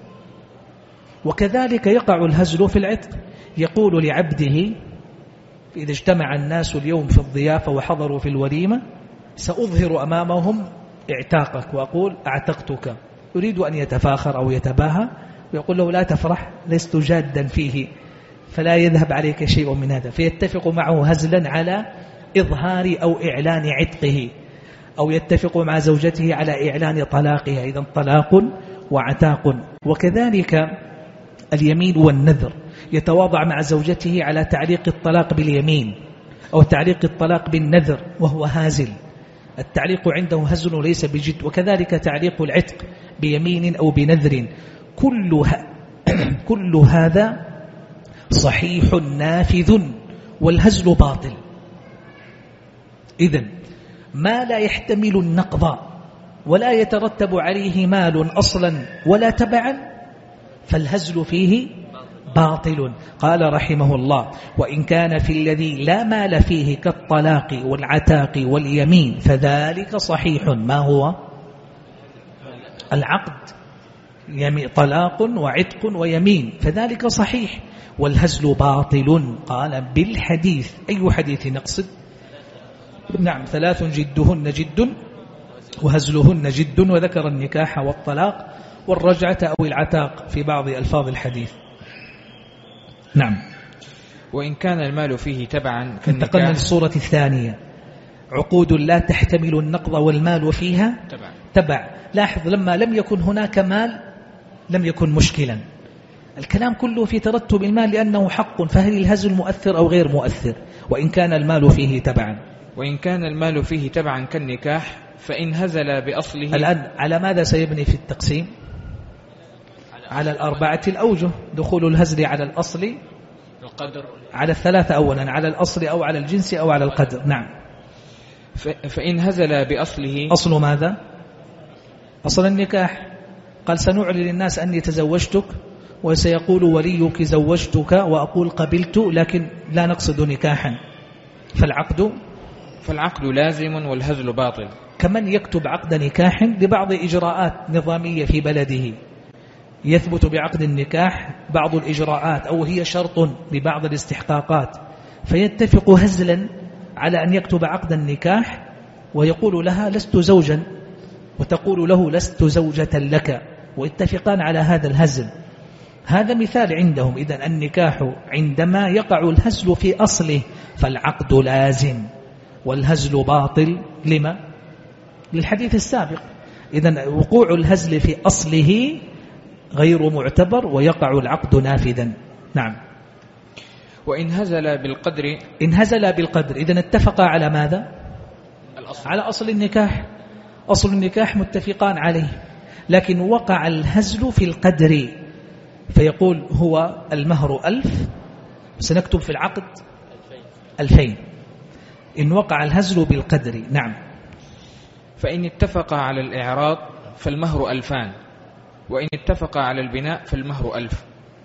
وكذلك يقع الهزل في العتق، يقول لعبده إذا اجتمع الناس اليوم في الضيافة وحضروا في الوليمة سأظهر أمامهم اعتاقك وأقول أعتقتك، يريد أن يتفاخر أو يتباهى، ويقول له لا تفرح لست جادا فيه، فلا يذهب عليك شيء من هذا، فيتفق معه هزلا على إظهار أو إعلان عتقه، أو يتفق مع زوجته على إعلان طلاقها، إذن طلاق وعتاق. وكذلك اليمين والنذر، يتواضع مع زوجته على تعليق الطلاق باليمين أو تعليق الطلاق بالنذر وهو هازل، التعليق عنده هزل وليس بجد. وكذلك تعليق العتق بيمين أو بنذر، كل هذا صحيح نافذ والهزل باطل. إذن ما لا يحتمل النقض ولا يترتب عليه مال أصلا ولا تبعا فالهزل فيه باطل. قال رحمه الله: وإن كان في الذي لا مال فيه كالطلاق والعتاق واليمين فذلك صحيح. ما هو العقد؟ طلاق وعتق ويمين، فذلك صحيح والهزل باطل. قال بالحديث. أي حديث نقصد؟ نعم، 3 جدهن جد وهزلهن جد، وذكر النكاح والطلاق والرجعة أو العتاق في بعض ألفاظ الحديث. نعم. وإن كان المال فيه تبعا انتقلنا كالنكاح. للصورة الثانية، عقود لا تحتمل النقض والمال فيها تبع. لاحظ لما لم يكن هناك مال لم يكن مشكلا، الكلام كله في ترتب المال لأنه حق، فهل الهزل مؤثر أو غير مؤثر؟ وإن كان المال فيه تبعا، وإن كان المال فيه تبعا كالنكاح فإن هزل بأصله. الآن على ماذا سيبني في التقسيم؟ على الأربعة الأوجه، دخول الهزل على الأصل، القدر، على الثلاثة أولا، على الأصل أو على الجنس أو على القدر. نعم. فإن هزل بأصله. أصل ماذا؟ أصل النكاح. قال سنعلن للناس أني تزوجتك وسيقول وليك زوجتك وأقول قبلت لكن لا نقصد نكاحا، فالعقد لازم والهزل باطل. كمن يكتب عقد نكاح لبعض إجراءات نظامية في بلده، يثبت بعقد النكاح بعض الإجراءات أو هي شرط لبعض الاستحقاقات، فيتفق هزلا على أن يكتب عقد النكاح ويقول لها لست زوجا وتقول له لست زوجة لك، ويتفقان على هذا الهزل. هذا مثال عندهم. إذن النكاح عندما يقع الهزل في أصله فالعقد لازم والهزل باطل. لما؟ للحديث السابق. إذن وقوع الهزل في أصله غير معتبر ويقع العقد نافذا. نعم. وإن هزل بالقدر. إن هزل بالقدر إذن اتفق على ماذا؟ على أصل النكاح. أصل النكاح متفقان عليه، لكن وقع الهزل في القدر، فيقول هو المهر 1000، سنكتب في العقد 2000. إن وقع الهزل بالقدر. نعم. فإن اتفق على الإعراض فالمهر 2000، وإن اتفق على البناء فالمهر 1000.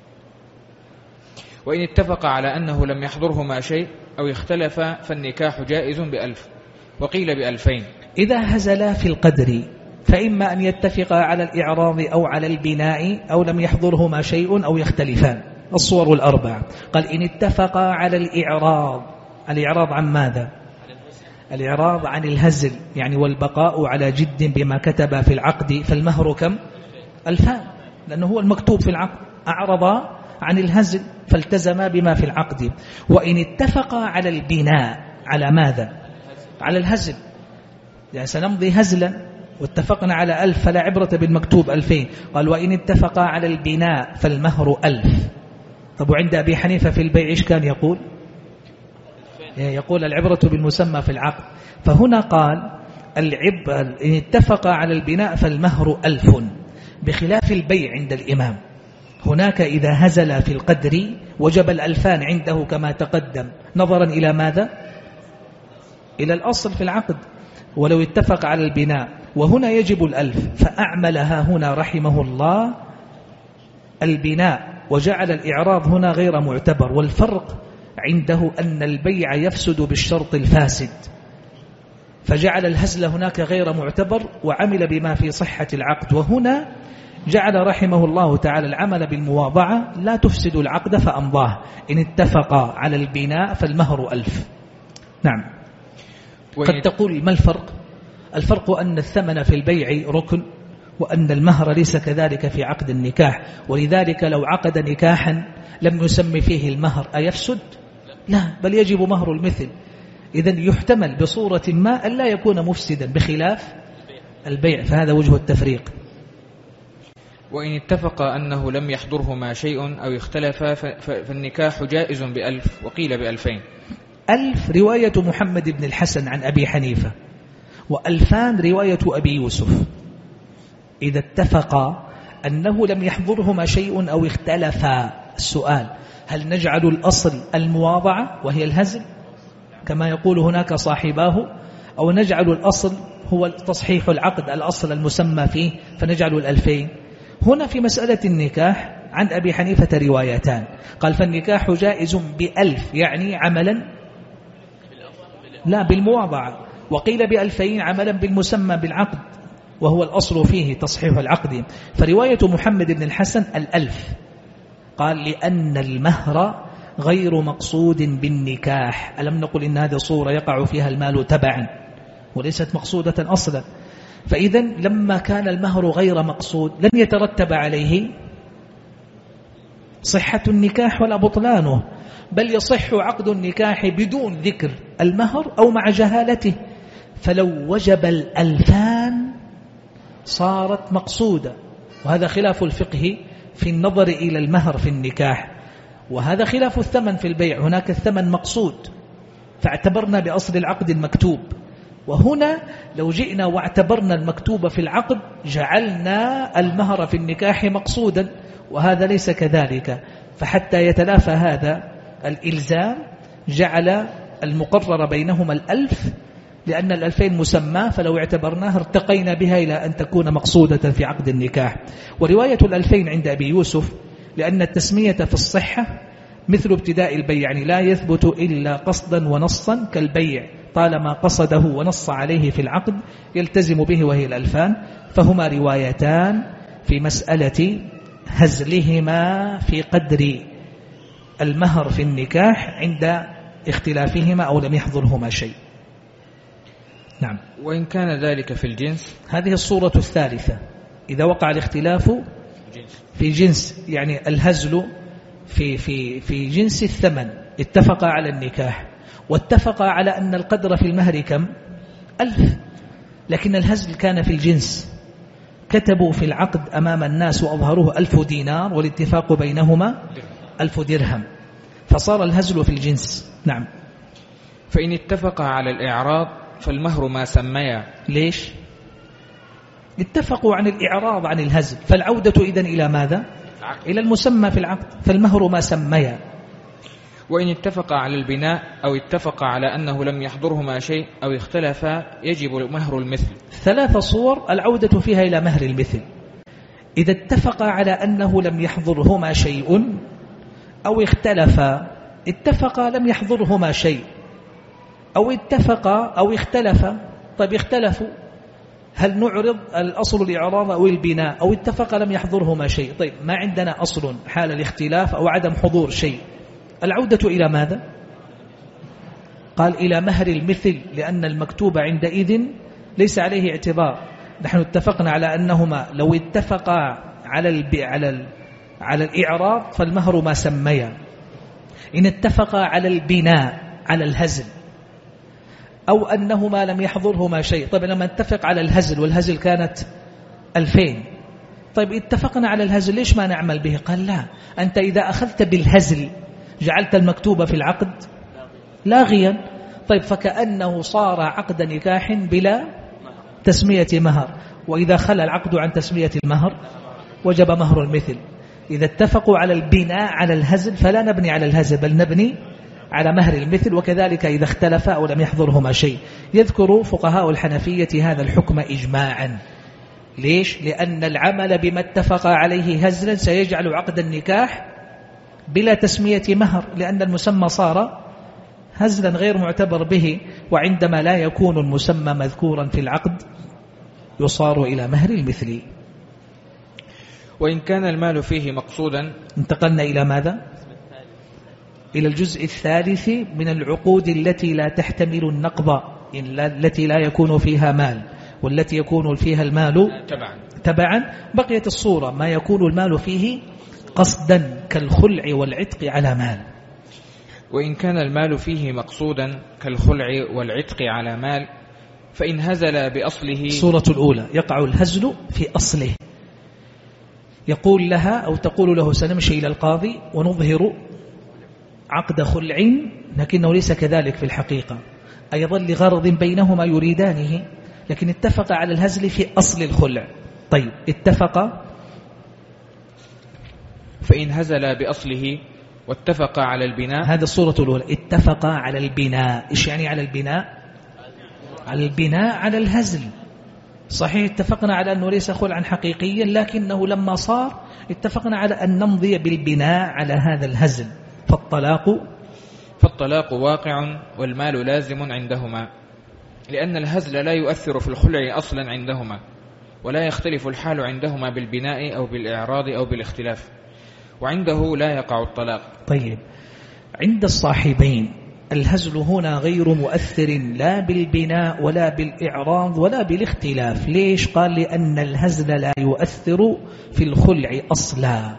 وإن اتفق على أنه لم يحضرهما شيء أو اختلف فالنكاح جائز ب1000 وقيل ب2000. إذا هزلا في القدر فإما أن يتفقا على الإعراض أو على البناء أو لم يحضرهما شيء أو يختلفان. الصور الأربعة. قال إن اتفقا على الإعراض. الإعراض عن ماذا؟ الإعراض عن الهزل، يعني والبقاء على جد بما كتب في العقد، فالمهر كم؟ 2000، لأنه هو المكتوب في العقد. أعرض عن الهزل فالتزما بما في العقد. وإن اتفقا على البناء، على ماذا؟ على الهزل، يعني سنمضي هزلا واتفقنا على 1000 فلا عبرة بالمكتوب 2000. قال وإن اتفقا على البناء فالمهر 1000. طب وعند أبي حنيفة في البيع إيش كان يقول؟ يقول العبرة بالمسمى في العقد. فهنا قال إن اتفقا على البناء فالمهر 1000، بخلاف البيع عند الإمام. هناك إذا هزل في القدر وجب 2000 عنده كما تقدم، نظرا إلى ماذا؟ إلى الأصل في العقد. ولو اتفق على البناء وهنا يجب 1000، فأعملها هنا رحمه الله البناء وجعل الإعراض هنا غير معتبر. والفرق عنده أن البيع يفسد بالشرط الفاسد، فجعل الهزل هناك غير معتبر وعمل بما في صحة العقد. وهنا جعل رحمه الله تعالى العمل بالمواضعة لا تفسد العقد فأمضاه. إن اتفقا على البناء فالمهر 1000. نعم. قد تقول ما الفرق؟ الفرق أن الثمن في البيع ركن، وأن المهر ليس كذلك في عقد النكاح. ولذلك لو عقد نكاحا لم يسمي فيه المهر أيفسد؟ لا، بل يجب مهر المثل. إذن يحتمل بصورة ما أن لا يكون مفسدا بخلاف البيع، فهذا وجه التفريق. وإن اتفق أنه لم يحضرهما شيء أو اختلف فالنكاح جائز ب1000 وقيل ب2000. 1000 رواية محمد بن الحسن عن أبي حنيفة، و2000 رواية أبي يوسف. إذا اتفقا أنه لم يحضرهما شيء أو اختلفا، السؤال هل نجعل الأصل المواضعة وهي الهزل كما يقول هناك صاحباه، أو نجعل الأصل هو تصحيح العقد الأصل المسمى فيه فنجعل 2000؟ هنا في مسألة النكاح عن أبي حنيفة روايتان. قال فالنكاح جائز ب1000 يعني عملا لا بالمواضعة، وقيل ب2000 عملا بالمسمى بالعقد وهو الأصل فيه تصحيح العقد. فرواية محمد بن الحسن 1000. قال لأن المهر غير مقصود بالنكاح. ألم نقل إن هذه صورة يقع فيها المال تبعا وليست مقصودة أصلا؟ فإذا لما كان المهر غير مقصود لن يترتب عليه صحة النكاح ولا بطلانه، بل يصح عقد النكاح بدون ذكر المهر أو مع جهالته. فلو وجب 2000 صارت مقصودة، وهذا خلاف الفقه في النظر إلى المهر في النكاح، وهذا خلاف الثمن في البيع. هناك الثمن مقصود فاعتبرنا بأصل العقد المكتوب، وهنا لو جئنا واعتبرنا المكتوب في العقد جعلنا المهر في النكاح مقصودا، وهذا ليس كذلك. فحتى يتلافى هذا الإلزام جعل المقرر بينهما 1000، لأن 2000 مسمى، فلو اعتبرناها ارتقينا بها إلى أن تكون مقصودة في عقد النكاح. ورواية 2000 عند أبي يوسف لأن التسمية في الصحة مثل ابتداء البيع، يعني لا يثبت إلا قصدا ونصا كالبيع، طالما قصده ونص عليه في العقد يلتزم به، وهي 2000. فهما روايتان في مسألة هزلهما في قدر المهر في النكاح عند اختلافهما أو لم يحضرهما شيء. نعم. وإن كان ذلك في الجنس، هذه الصورة الثالثة، إذا وقع الاختلاف في جنس، يعني الهزل في جنس الثمن، اتفق على النكاح واتفق على أن القدر في المهر كم؟ 1000، لكن الهزل كان في الجنس، كتبوا في العقد أمام الناس وأظهروه 1000 دينار، والاتفاق بينهما 1000 درهم، فصار الهزل في الجنس. نعم. فإن اتفق على الإعراض فالمهر ما سميا. ليش؟ اتفقوا عن الإعراض عن الهزل، فالعودة إذن إلى ماذا؟ إلى المسمى في العقد، فالمهر ما سميا. وإن اتفق على البناء أو اتفق على أنه لم يحضرهما شيء أو اختلفا يجب مهر المثل. 3 صور العودة فيها إلى مهر المثل. إذا اتفق على أنه لم يحضرهما شيء أو اختلفا، اتفق لم يحضرهما شيء، أو اتفق أو اختلف. طيب اختلفوا، هل نعرض الأصل الإعراض أو البناء؟ أو اتفق لم يحضرهما شيء. طيب ما عندنا أصل حال الاختلاف أو عدم حضور شيء، العودة إلى ماذا؟ قال إلى مهر المثل، لأن المكتوب عندئذ ليس عليه اعتبار. نحن اتفقنا على أنهما لو اتفقا على الإعراض فالمهر ما سميا. إن اتفقا على البناء على الهزل، أو أنهما لم يحضرهما شيء. طيب لما اتفق على الهزل، والهزل كانت 2000، طيب اتفقنا على الهزل، ليش ما نعمل به؟ قال لا، أنت إذا أخذت بالهزل جعلت المكتوب في العقد لاغيا. طيب فكأنه صار عقد نكاح بلا تسمية مهر، وإذا خلى العقد عن تسمية المهر وجب مهر المثل. إذا اتفقوا على البناء على الهزل فلا نبني على الهزل، بل نبني على مهر المثل. وكذلك إذا اختلف أو لم يحضرهما شيء. يذكر فقهاء الحنفية هذا الحكم إجماعا. ليش؟ لأن العمل بما اتفق عليه هزلا سيجعل عقد النكاح بلا تسمية مهر، لأن المسمى صار هزلا غير معتبر به. وعندما لا يكون المسمى مذكورا في العقد يصار إلى مهر المثل. وإن كان المال فيه مقصودا. انتقلنا إلى ماذا؟ إلى الجزء الثالث من العقود التي لا تحتمل النقض، التي لا يكون فيها مال، والتي يكون فيها المال تبعا. بقيت الصورة ما يكون المال فيه قصدا كالخلع والعتق على مال. وإن كان المال فيه مقصودا كالخلع والعتق على مال، فإن هزل بأصله. الصورة الأولى يقع الهزل في أصله، يقول لها أو تقول له سنمشي إلى القاضي ونظهر عقد خلع، لكنه ليس كذلك في الحقيقة، أيضا لغرض بينهما يريدانه، لكن اتفق على الهزل في أصل الخلع. طيب اتفق، فإن هزل بأصله واتفق على البناء. هذا الصورة الأولى، اتفق على البناء. إيش يعني على البناء؟ على البناء على الهزل. صحيح اتفقنا على أنه ليس خلعا حقيقيا، لكنه لما صار اتفقنا على أن نمضي بالبناء على هذا الهزل. فالطلاق واقع والمال لازم عندهما، لأن الهزل لا يؤثر في الخلع أصلا عندهما، ولا يختلف الحال عندهما بالبناء أو بالإعراض أو بالاختلاف، وعنده لا يقع الطلاق. طيب عند الصاحبين الهزل هنا غير مؤثر لا بالبناء ولا بالإعراض ولا بالاختلاف. ليش؟ قال لأن الهزل لا يؤثر في الخلع أصلا،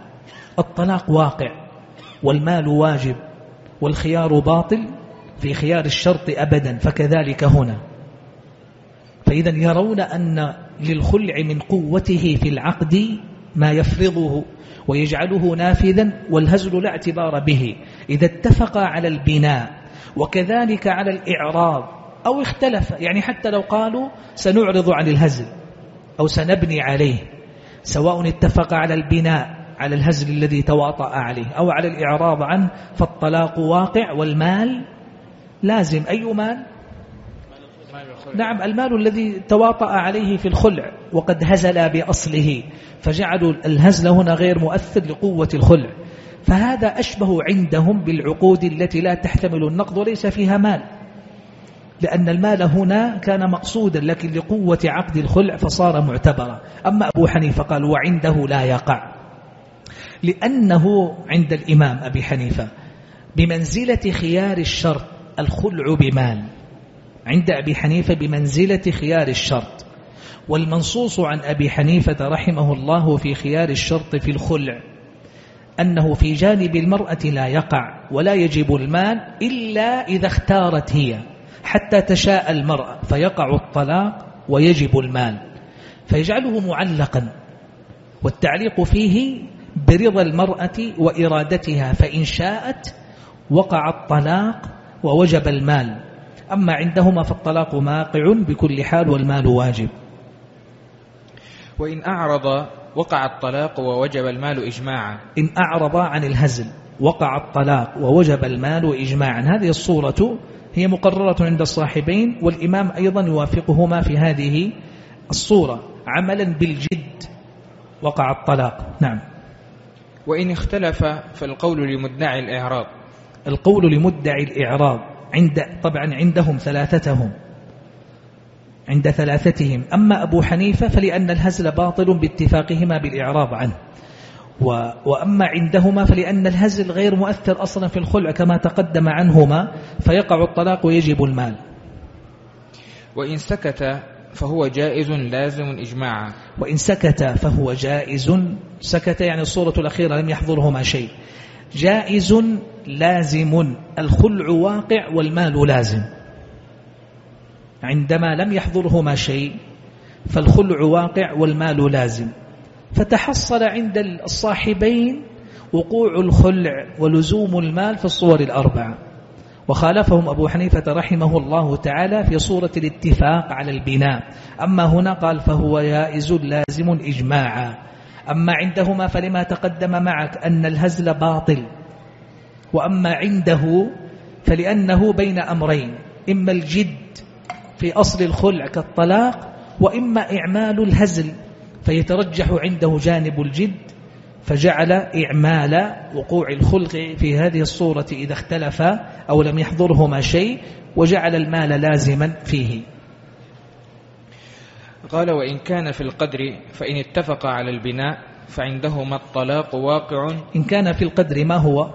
الطلاق واقع والمال واجب والخيار باطل في خيار الشرط أبدا، فكذلك هنا. فإذا يرون أن للخلع من قوته في العقد ما يفرضه ويجعله نافذا، والهزل لا اعتبار به إذا اتفق على البناء وكذلك على الإعراض أو اختلف. يعني حتى لو قالوا سنعرض عن الهزل أو سنبني عليه، سواء اتفق على البناء على الهزل الذي تواطأ عليه أو على الإعراض عنه، فالطلاق واقع والمال لازم. أي مال؟ نعم، المال الذي تواطأ عليه في الخلع وقد هزل بأصله، فجعلوا الهزل هنا غير مؤثر لقوة الخلع. فهذا أشبه عندهم بالعقود التي لا تحتمل النقد وليس فيها مال، لأن المال هنا كان مقصودا لكن لقوة عقد الخلع فصار معتبرا. أما أبو حنيفة قال وعنده لا يقع، لأنه عند الإمام أبي حنيفة بمنزلة خيار الشرط الخلع بمال، عند أبي حنيفة بمنزلة خيار الشرط. والمنصوص عن أبي حنيفة رحمه الله في خيار الشرط في الخلع أنه في جانب المرأة لا يقع ولا يجب المال إلا إذا اختارت هي حتى تشاء المرأة، فيقع الطلاق ويجب المال، فيجعله معلقا، والتعليق فيه برضا المرأة وإرادتها، فإن شاءت وقع الطلاق ووجب المال. أما عندهما فالطلاق واقع بكل حال والمال واجب. وإن أعرض وقع الطلاق ووجب المال إجماعا. إن أعرض عن الهزل وقع الطلاق ووجب المال إجماعا. هذه الصورة هي مقررة عند الصاحبين، والإمام أيضا يوافقهما في هذه الصورة عملا بالجد، وقع الطلاق. نعم. وإن اختلف فالقول لمدعي الإعراض. القول لمدعي الإعراض طبعا عندهم عند ثلاثتهم. أما أبو حنيفة فلأن الهزل باطل باتفاقهما بالإعراض عنه، وأما عندهما فلأن الهزل غير مؤثر أصلا في الخلع كما تقدم عنهما، فيقع الطلاق ويجب المال. وإن سكت فهو جائز لازم إجماعا. وإن سكت فهو جائز، سكت يعني الصورة الأخيرة لم يحضرهما شيء، جائز لازم، الخلع واقع والمال لازم. عندما لم يحضرهما شيء فالخلع واقع والمال لازم، فتحصل عند الصاحبين وقوع الخلع ولزوم المال في الصور الأربعة. وخالفهم أبو حنيفة رحمه الله تعالى في صورة الاتفاق على البناء، أما هنا قال فهو جائز لازم إجماعا. أما عندهما فلما تقدم معك أن الهزل باطل، وأما عنده فلأنه بين أمرين، إما الجد في أصل الخلع كالطلاق، وإما إعمال الهزل، فيترجح عنده جانب الجد، فجعل إعمال وقوع الخلق في هذه الصورة إذا اختلف أو لم يحضرهما شيء، وجعل المال لازما فيه. قال وإن كان في القدر فإن اتفق على البناء فعندهما الطلاق واقع. إن كان في القدر ما هو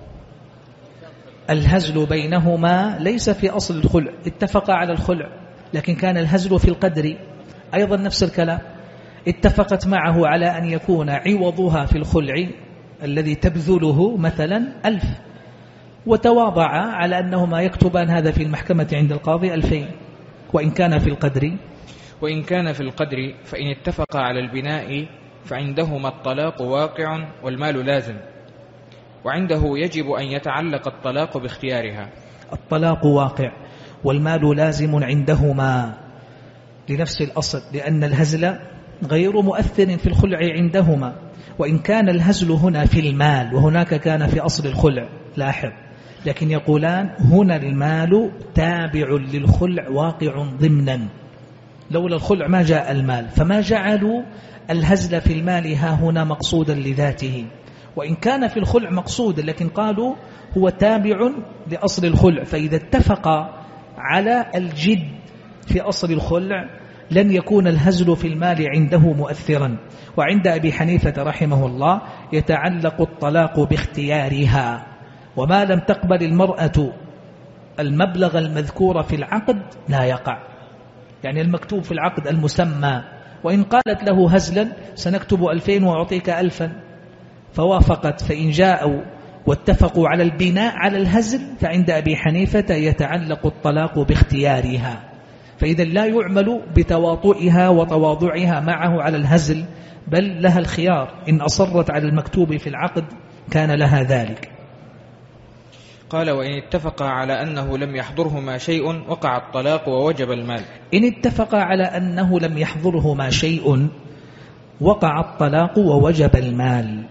الهزل بينهما ليس في أصل الخلع، اتفق على الخلع لكن كان الهزل في القدر أيضا نفس الكلام، اتفقت معه على أن يكون عوضها في الخلع الذي تبذله مثلا 1000، وتواضع على أنهما يكتبان هذا في المحكمة عند القاضي 2000. وإن كان في القدر فإن اتفق على البناء فعندهما الطلاق واقع والمال لازم، وعنده يجب أن يتعلق الطلاق باختيارها. الطلاق واقع والمال لازم عندهما لنفس الأصل، لأن الهزل غير مؤثر في الخلع عندهما. وإن كان الهزل هنا في المال وهناك كان في أصل الخلع، لاحظ، لكن يقولان هنا المال تابع للخلع واقع ضمنا، لولا الخلع ما جاء المال، فما جعلوا الهزل في المال ها هنا مقصودا لذاته، وإن كان في الخلع مقصودا لكن قالوا هو تابع لأصل الخلع. فإذا اتفق على الجد في أصل الخلع لن يكون الهزل في المال عنده مؤثرا. وعند أبي حنيفة رحمه الله يتعلق الطلاق باختيارها، وما لم تقبل المرأة المبلغ المذكور في العقد لا يقع، يعني المكتوب في العقد المسمى، وإن قالت له هزلا سنكتب 2000 وأعطيك 1000، فوافقت، فإن جاءوا واتفقوا على البناء على الهزل فعند أبي حنيفة يتعلق الطلاق باختيارها، فإذا لا يعمل بتواطؤها وتواضعها معه على الهزل، بل لها الخيار، إن أصرت على المكتوب في العقد كان لها ذلك. قال: وإن اتفقا على أنه لم يحضرهما شيء وقع الطلاق ووجب المال. إن اتفقا على أنه لم يحضرهما شيء وقع الطلاق ووجب المال.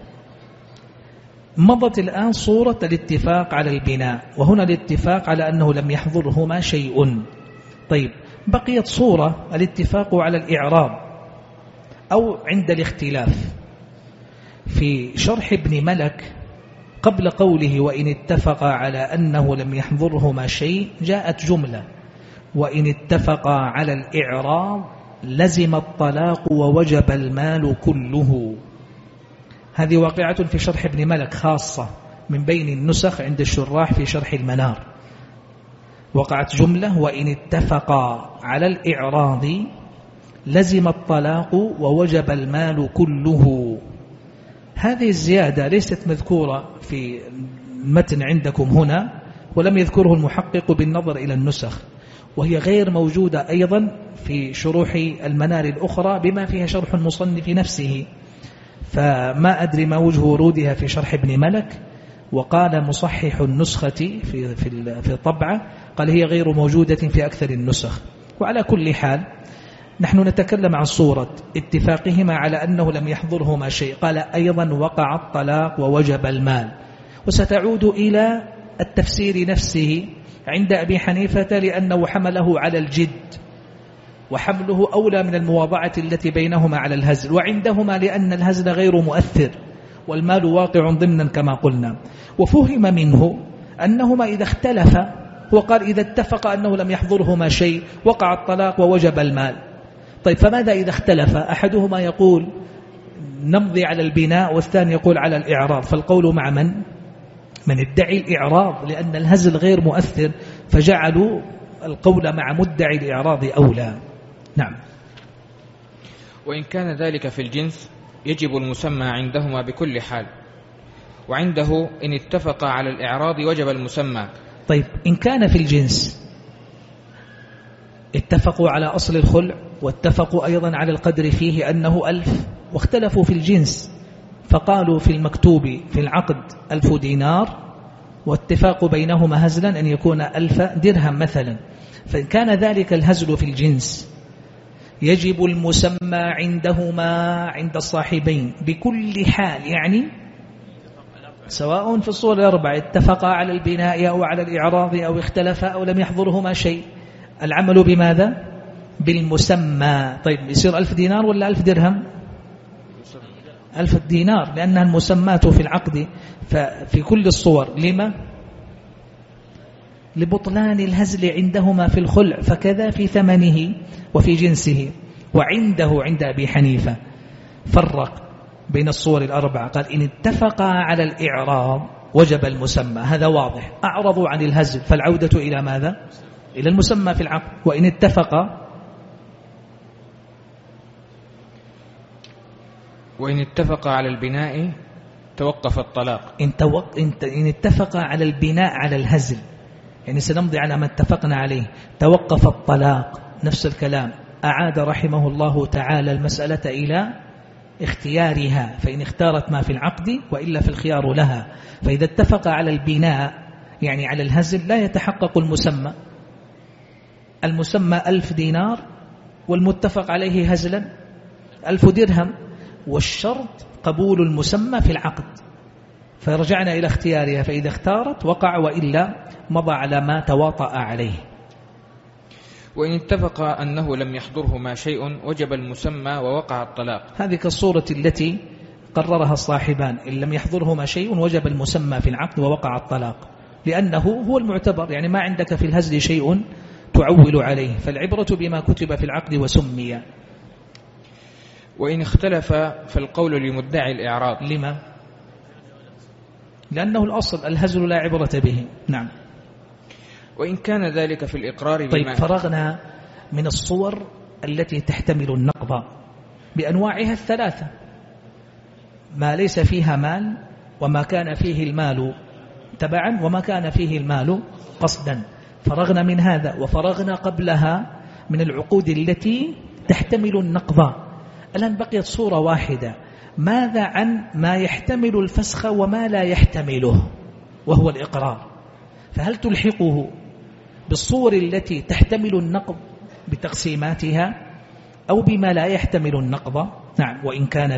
مضت الآن صورة الاتفاق على البناء، وهنا الاتفاق على أنه لم يحضرهما شيء. طيب، بقيت صورة الاتفاق على الإعراب أو عند الاختلاف. في شرح ابن ملك قبل قوله وإن اتفقا على أنه لم يحضرهما شيء جاءت جملة: وإن اتفقا على الإعراب لزم الطلاق ووجب المال كله. هذه واقعة في شرح ابن ملك خاصة من بين النسخ عند الشراح في شرح المنار. وقعت جملة: وإن اتفقا على الإعراض لزم الطلاق ووجب المال كله. هذه الزيادة ليست مذكورة في المتن عندكم هنا، ولم يذكره المحقق بالنظر إلى النسخ، وهي غير موجودة أيضا في شروح المنار الأخرى بما فيها شرح المصنف نفسه، فما أدري ما وجه ورودها في شرح ابن ملك. وقال مصحح النسخة في الطبعة قال هي غير موجودة في أكثر النسخ. وعلى كل حال نحن نتكلم عن صورة اتفاقهما على أنه لم يحضرهما شيء. قال أيضا وقع الطلاق ووجب المال، وستعود إلى التفسير نفسه عند أبي حنيفة لأنه حمله على الجد، وحمله أولى من المواضعة التي بينهما على الهزل، وعندهما لأن الهزل غير مؤثر والمال واقع ضمنا كما قلنا. وفهم منه أنهما إذا اختلفا، وقال إذا اتفق أنه لم يحضرهما شيء وقع الطلاق ووجب المال. طيب، فماذا إذا اختلف؟ أحدهما يقول نمضي على البناء والثاني يقول على الإعراض، فالقول مع من ادعي الإعراض لأن الهزل غير مؤثر، فجعلوا القول مع مدعي الإعراض أولى. نعم. وإن كان ذلك في الجنس يجب المسمى عندهما بكل حال، وعنده إن اتفق على الإعراض وجب المسمى. طيب، إن كان في الجنس اتفقوا على أصل الخلع، واتفقوا أيضا على القدر فيه أنه 1000، واختلفوا في الجنس فقالوا في المكتوب في العقد 1000 دينار، واتفاق بينهما هزلا أن يكون 1000 درهم مثلا. فإن كان ذلك الهزل في الجنس يجب المسمى عندهما عند الصاحبين بكل حال، يعني سواء في الصور الأربعة اتفقا على البناء أو على الإعراض أو اختلفا أو لم يحضرهما شيء، العمل بماذا؟ بالمسمى. طيب، يصير 1000 دينار ولا 1000 درهم؟ 1000 دينار، لأنها المسمات في العقد ففي كل الصور. لما؟ لبطلان الهزل عندهما في الخلع، فكذا في ثمنه وفي جنسه. وعنده عند أبي حنيفة فرق بين الصور الأربعة، قال إن اتفقا على الإعراض وجب المسمى، هذا واضح. أعرضوا عن الهزل فالعودة إلى ماذا؟ إلى المسمى في العقد. وإن اتفق على البناء توقف الطلاق. إن اتفق على البناء على الهزل، يعني سنمضي على ما اتفقنا عليه، توقف الطلاق، نفس الكلام. أعاد رحمه الله تعالى المسألة إلى اختيارها، فإن اختارت ما في العقد وإلا في الخيار لها. فإذا اتفق على البناء يعني على الهزل لا يتحقق المسمى. المسمى 1000 دينار والمتفق عليه هزلا 1000 درهم، والشرط قبول المسمى في العقد. فرجعنا إلى اختيارها، فإذا اختارت وقع، وإلا مضى على ما تواطأ عليه. وإن اتفق أنه لم يحضرهما شيء وجب المسمى ووقع الطلاق. هذه كالصورة التي قررها الصاحبان، إن لم يحضرهما شيء وجب المسمى في العقد ووقع الطلاق، لأنه هو المعتبر، يعني ما عندك في الهزل شيء تعول عليه، فالعبرة بما كتب في العقد وسمي. وإن اختلف فالقول لمدعي الإعراض. لما؟ لأنه الأصل الهزل لا عبرة به. نعم. وإن كان ذلك في الإقرار. طيب، فرغنا من الصور التي تحتمل النقض بأنواعها الثلاثة. ما ليس فيها مال، وما كان فيه المال تبعا، وما كان فيه المال قصدا. فرغنا من هذا، وفرغنا قبلها من العقود التي تحتمل النقض. الآن بقيت صورة واحدة، ماذا عن ما يحتمل الفسخ وما لا يحتمله، وهو الإقرار؟ فهل تلحقه بالصور التي تحتمل النقض بتقسيماتها أو بما لا يحتمل النقض؟ نعم.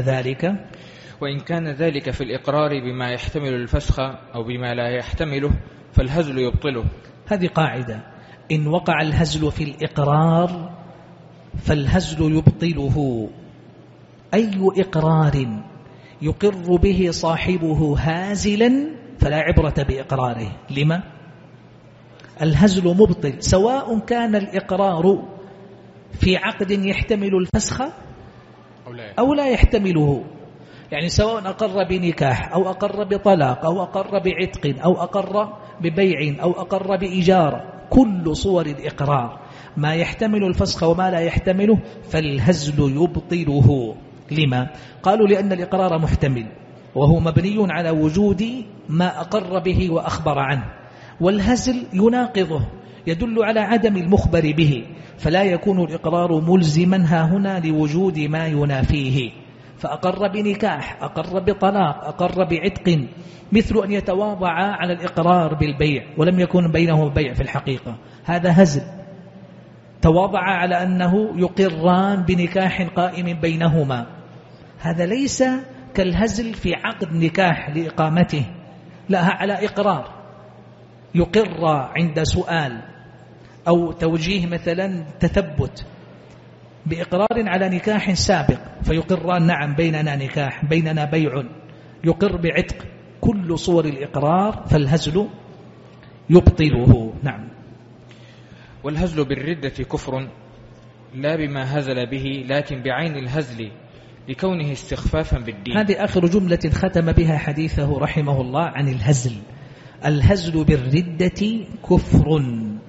وإن كان ذلك في الإقرار بما يحتمل الفسخ أو بما لا يحتمله فالهزل يبطله. هذه قاعدة، إن وقع الهزل في الإقرار فالهزل يبطله. أي إقرار يقر به صاحبه هازلا فلا عبرة بإقراره. لما؟ الهزل مبطل، سواء كان الإقرار في عقد يحتمل الفسخ أو لا يحتمله. يعني سواء أقر بنكاح أو أقر بطلاق أو أقر بعتق أو أقر ببيع أو أقر بإجارة، كل صور الإقرار ما يحتمل الفسخ وما لا يحتمله فالهزل يبطله. لما؟ قالوا لأن الإقرار محتمل، وهو مبني على وجود ما أقر به وأخبر عنه، والهزل يناقضه، يدل على عدم المخبر به، فلا يكون الإقرار ملزما هنا لوجود ما ينافيه. فأقر بنكاح، أقر بطلاق، أقر بعتق، مثل أن يتواضع على الإقرار بالبيع ولم يكن بينه بيع في الحقيقة، هذا هزل. تواضع على أنه يقران بنكاح قائم بينهما، هذا ليس كالهزل في عقد نكاح لإقامته، لا، على إقرار يقر عند سؤال أو توجيه مثلا تثبت بإقرار على نكاح سابق، فيقران نعم بيننا نكاح، بيننا بيع، يقر بعتق، كل صور الإقرار فالهزل يبطله. نعم. والهزل بالردة كفر لا بما هزل به، لكن بعين الهزل لكونه استخفافا بالدين. هذه آخر جملة ختم بها حديثه رحمه الله عن الهزل. الهزل بالردة كفر،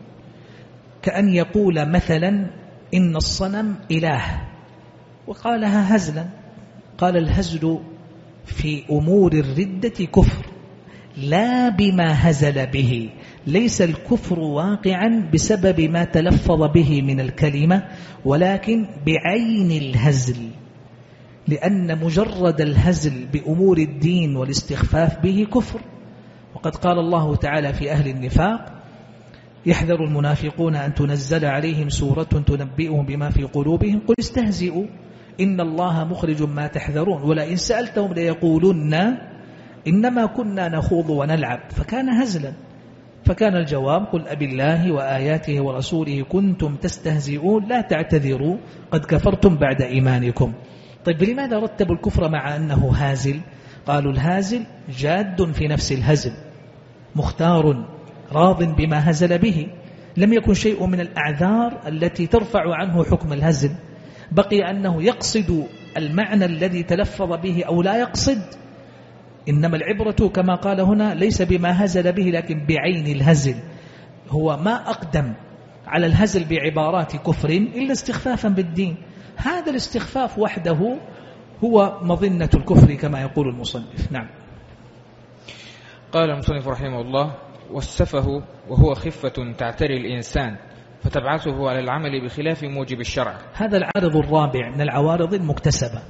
كأن يقول مثلا إن الصنم إله وقالها هزلا. قال الهزل في أمور الردة كفر لا بما هزل به، ليس الكفر واقعا بسبب ما تلفظ به من الكلمة، ولكن بعين الهزل، لأن مجرد الهزل بأمور الدين والاستخفاف به كفر. وقد قال الله تعالى في أهل النفاق: يحذر المنافقون أن تنزل عليهم سورة تنبئهم بما في قلوبهم قل استهزئوا إن الله مخرج ما تحذرون ولئن سألتهم ليقولن إنما كنا نخوض ونلعب، فكان هزلا. فكان الجواب: قل أبي الله وآياته ورسوله كنتم تستهزئون لا تعتذروا قد كفرتم بعد إيمانكم. طيب لماذا رتبوا الكفر مع أنه هازل؟ قالوا الهازل جاد في نفس الهزل، مختار راض بما هزل به، لم يكن شيء من الأعذار التي ترفع عنه حكم الهزل، بقي أنه يقصد المعنى الذي تلفظ به أو لا يقصد. إنما العبرة كما قال هنا ليس بما هزل به لكن بعين الهزل. هو ما أقدم على الهزل بعبارات كفر إلا استخفافا بالدين، هذا الاستخفاف وحده هو مظنة الكفر كما يقول المصنف. نعم. قال المصنف رحمه الله: والسفه وهو خفة تعتري الإنسان فتبعثه على العمل بخلاف موجب الشرع. هذا العارض الرابع من العوارض المكتسبة.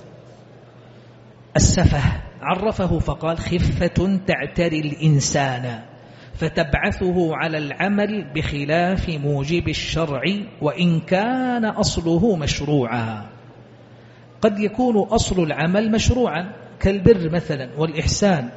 السفه عرفه فقال: خفة تعتري الإنسان فتبعثه على العمل بخلاف موجب الشرع وإن كان أصله مشروعا. قد يكون أصل العمل مشروعا كالبر مثلا والإحسان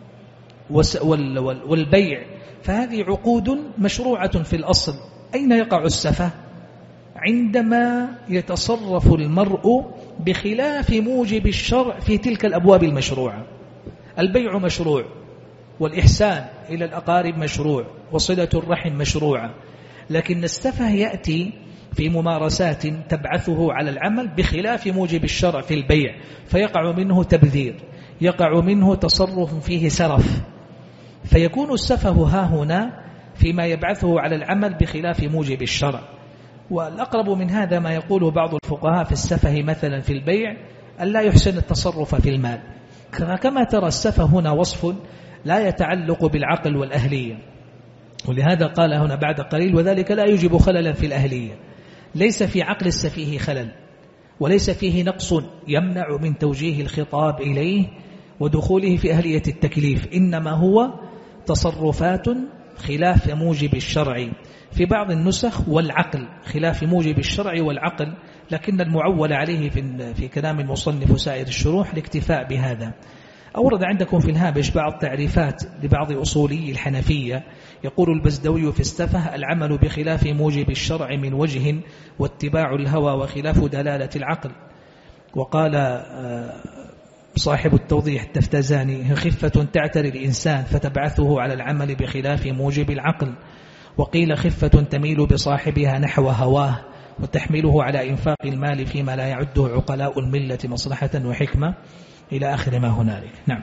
والبيع، فهذه عقود مشروعة في الأصل. أين يقع السفه؟ عندما يتصرف المرء بخلاف موجب الشرع في تلك الأبواب المشروعة. البيع مشروع، والإحسان إلى الأقارب مشروع، وصلة الرحم مشروعة، لكن السفه يأتي في ممارسات تبعثه على العمل بخلاف موجب الشرع في البيع، فيقع منه تبذير، يقع منه تصرف فيه سرف، فيكون السفه ها هنا فيما يبعثه على العمل بخلاف موجب الشرع. والأقرب من هذا ما يقوله بعض الفقهاء في السفه مثلا في البيع أن لا يحسن التصرف في المال، كما ترى السفه هنا وصف لا يتعلق بالعقل والأهلية، ولهذا قال هنا بعد قليل وذلك لا يوجب خللا في الأهلية. ليس في عقل السفيه خلل، وليس فيه نقص يمنع من توجيه الخطاب إليه ودخوله في أهلية التكليف، إنما هو تصرفات خلاف موجب الشرع، في بعض النسخ والعقل خلاف موجب الشرع والعقل، لكن المعول عليه في كلام المصنف وسائر الشروح الاكتفاء بهذا. أورد عندكم في الهامش بعض تعريفات لبعض أصولي الحنفية. يقول البزدوي في السفه: العمل بخلاف موجب الشرع من وجه، واتباع الهوى وخلاف دلالة العقل. وقال صاحب التوضيح التفتزاني: خفة تعتري الإنسان فتبعثه على العمل بخلاف موجب العقل. وقيل: خفة تميل بصاحبها نحو هواه وتحمله على إنفاق المال فيما لا يعده عقلاء الملة مصلحة وحكمة، إلى آخر ما هنالك. نعم.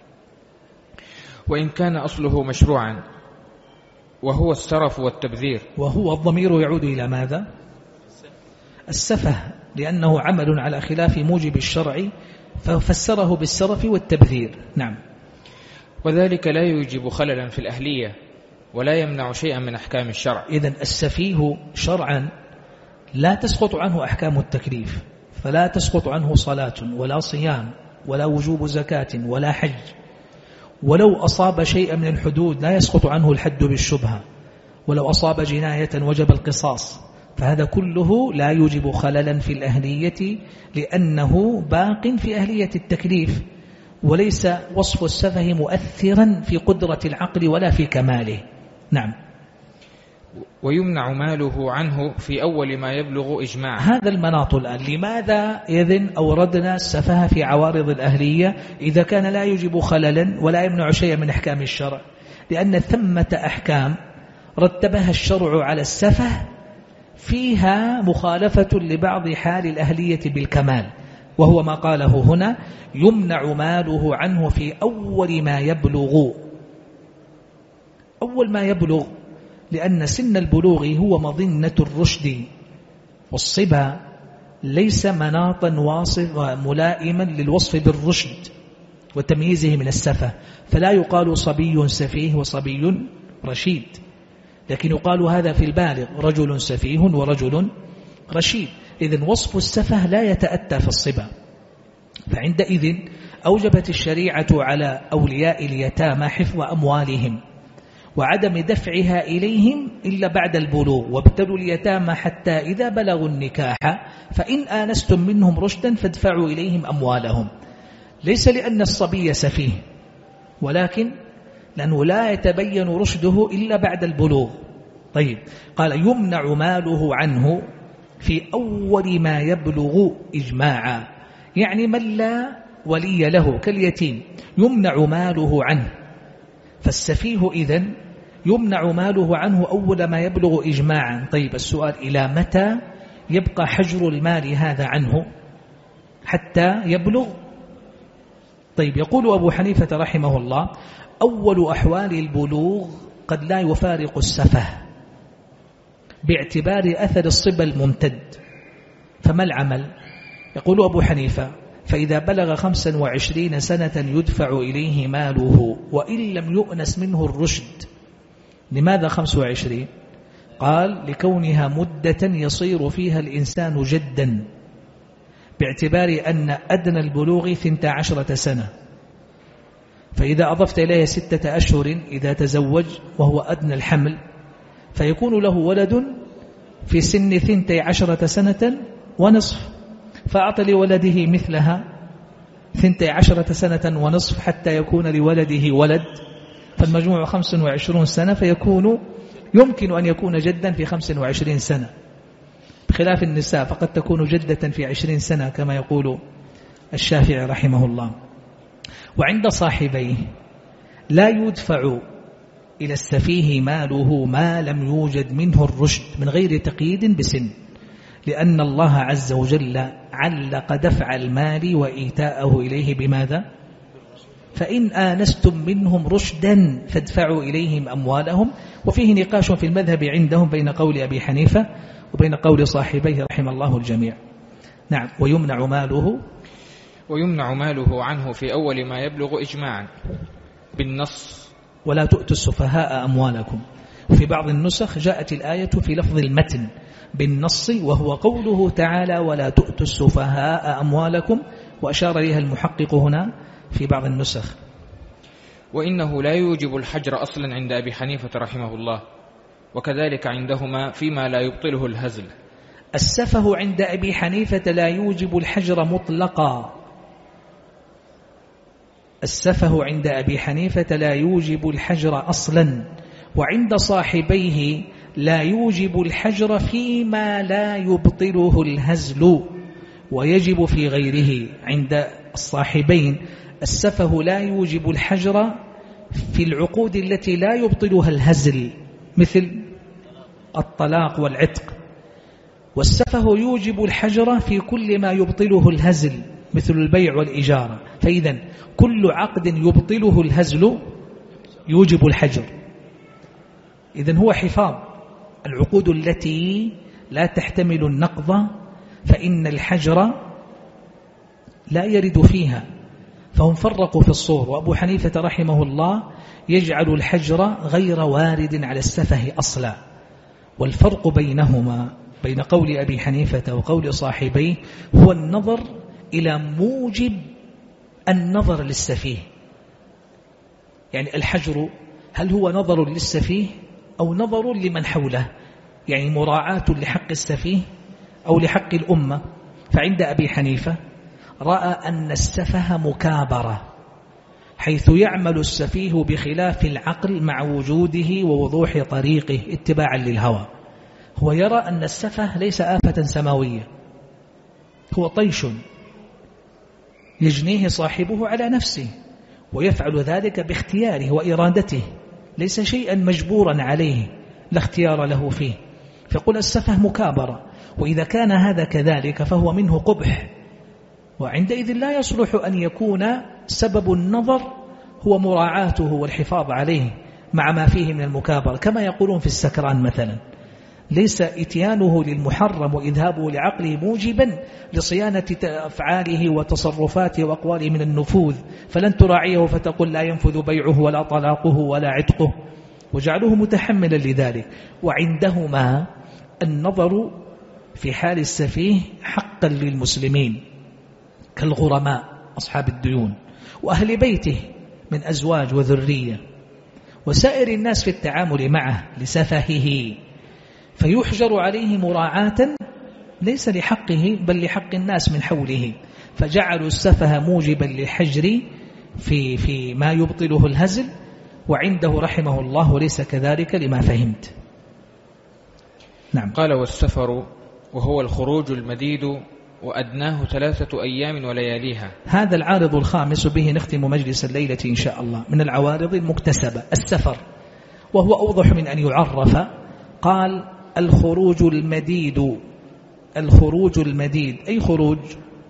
وإن كان أصله مشروعا وهو السرف والتبذير. وهو الضمير يعود إلى ماذا؟ السفه، لأنه عمل على خلاف موجب الشرع ففسره بالسرف والتبذير. نعم. وذلك لا يوجب خللا في الأهلية ولا يمنع شيئا من أحكام الشرع. إذن السفيه شرعا لا تسقط عنه أحكام التكليف، فلا تسقط عنه صلاة ولا صيام ولا وجوب زكاة ولا حج، ولو أصاب شيئا من الحدود لا يسقط عنه الحد بالشبهة، ولو أصاب جناية وجب القصاص، فهذا كله لا يوجب خللا في الأهلية لأنه باق في أهلية التكليف، وليس وصف السفه مؤثرا في قدرة العقل ولا في كماله. نعم. ويمنع ماله عنه في أول ما يبلغ إجماعا. هذا المناط الآن. لماذا إذن أوردنا السفه في عوارض الأهلية إذا كان لا يوجب خللا ولا يمنع شيئا من أحكام الشرع؟ لأن ثمة أحكام رتبها الشرع على السفه فيها مخالفة لبعض حال الأهلية بالكمال، وهو ما قاله هنا: يمنع ماله عنه في أول ما يبلغ. أول ما يبلغ، لأن سن البلوغ هو مظنة الرشد، والصبا ليس مناطا واصفا ملائما للوصف بالرشد وتمييزه من السفه، فلا يقال صبي سفيه وصبي رشيد، لكن يقال هذا في البالغ: رجل سفيه ورجل رشيد. إذن وصف السفه لا يتأتى في الصبا، فعندئذ أوجبت الشريعة على أولياء اليتامى حفظ أموالهم وعدم دفعها إليهم إلا بعد البلوغ، وابتلوا اليتامى حتى إذا بلغوا النكاح فإن آنستم منهم رشدا فادفعوا إليهم أموالهم. ليس لأن الصبي سفيه، ولكن لأنه لا يتبين رشده إلا بعد البلوغ. طيب، قال: يمنع ماله عنه في أول ما يبلغ إجماعا، يعني من لا ولي له كاليتيم يمنع ماله عنه، فالسفيه إذن يمنع ماله عنه أول ما يبلغ إجماعا. طيب، السؤال: إلى متى يبقى حجر المال هذا عنه حتى يبلغ؟ طيب، يقول أبو حنيفة رحمه الله: أول أحوال البلوغ قد لا يفارق السفه باعتبار أثر الصبا الممتد. فما العمل؟ يقول أبو حنيفة: فإذا بلغ 25 سنة يدفع إليه ماله وإن لم يؤنس منه الرشد. لماذا 25؟ قال: لكونها مدة يصير فيها الإنسان جدا، باعتبار أن أدنى البلوغ 12 سنة، فإذا أضفت إليه 6 أشهر إذا تزوج وهو أدنى الحمل فيكون له ولد في سن 12 سنة ونصف، فأعطى لولده مثلها 12 سنة ونصف حتى يكون لولده ولد، فالمجموع 25 سنة، فيكون يمكن أن يكون جدا في 25 سنة، بخلاف النساء فقد تكون جدة في 20 سنة كما يقول الشافعي رحمه الله. وعند صاحبيه لا يدفع إلى السفيه ماله ما لم يوجد منه الرشد من غير تقييد بسن، لأن الله عز وجل علق دفع المال وإيتاءه إليه بماذا؟ فإن آنستم منهم رشدا فادفعوا إليهم أموالهم. وفيه نقاش في المذهب عندهم بين قول أبي حنيفة وبين قول صاحبيه رحم الله الجميع. نعم. ويمنع ماله ويمنع ماله عنه في أول ما يبلغ إجماعا بالنص. ولا تؤتوا السفهاء أموالكم. في بعض النسخ جاءت الآية في لفظ المتن بالنص، وهو قوله تعالى ولا تؤتوا السفهاء أموالكم، وأشار إليها المحقق هنا في بعض النسخ. وإنه لا يوجب الحجر أصلا عند أبي حنيفة رحمه الله، وكذلك عندهما فيما لا يبطله الهزل. السفه عند أبي حنيفة لا يوجب الحجر مطلقا. السفه عند أبي حنيفة لا يوجب الحجر أصلا، وعند صاحبيه لا يوجب الحجر فيما لا يبطله الهزل، ويجب في غيره. عند الصاحبين السفه لا يوجب الحجر في العقود التي لا يبطلها الهزل مثل الطلاق والعتق، والسفه يوجب الحجر في كل ما يبطله الهزل مثل البيع والإجارة. فإذا كل عقد يبطله الهزل يوجب الحجر. إذن هو حفاظ العقود التي لا تحتمل النقض، فإن الحجر لا يرد فيها، فهم فرقوا في الصور. وأبو حنيفة رحمه الله يجعل الحجر غير وارد على السفه أصلا. والفرق بينهما بين قول أبي حنيفة وقول صاحبيه هو النظر إلى موجب النظر للسفيه. يعني الحجر هل هو نظر للسفيه أو نظر لمن حوله، يعني مراعاة لحق السفيه أو لحق الأمة. فعند أبي حنيفة رأى أن السفه مكابرة، حيث يعمل السفيه بخلاف العقل مع وجوده ووضوح طريقه اتباعا للهوى. هو يرى أن السفه ليس آفة سماوية، هو طيش يجنيه صاحبه على نفسه، ويفعل ذلك باختياره وإرادته، ليس شيئا مجبورا عليه لا اختيار له فيه. فيقول السفه مكابرة، وإذا كان هذا كذلك فهو منه قبح، وعندئذ لا يصلح أن يكون سبب النظر هو مراعاته والحفاظ عليه مع ما فيه من المكابرة، كما يقولون في السكران مثلا، ليس إتيانه للمحرم وإذهابه لعقله موجبا لصيانة أفعاله وتصرفاته وأقواله من النفوذ، فلن تراعيه فتقول لا ينفذ بيعه ولا طلاقه ولا عتقه، وجعله متحملا لذلك. وعندهما النظر في حال السفيه حقا للمسلمين كالغرماء أصحاب الديون وأهل بيته من أزواج وذرية وسائر الناس في التعامل معه لسفهه، فيحجر عليه مراعاة ليس لحقه بل لحق الناس من حوله، فجعلوا السفه موجبا للحجر في ما يبطله الهزل، وعنده رحمه الله ليس كذلك لما فهمت. نعم. قال والسفر وهو الخروج المديد وأدناه 3 أيام ولياليها. هذا العارض الخامس به نختم مجلس الليلة إن شاء الله، من العوارض المكتسبة السفر، وهو أوضح من أن يعرف. قال الخروج المديد. الخروج المديد أي خروج؟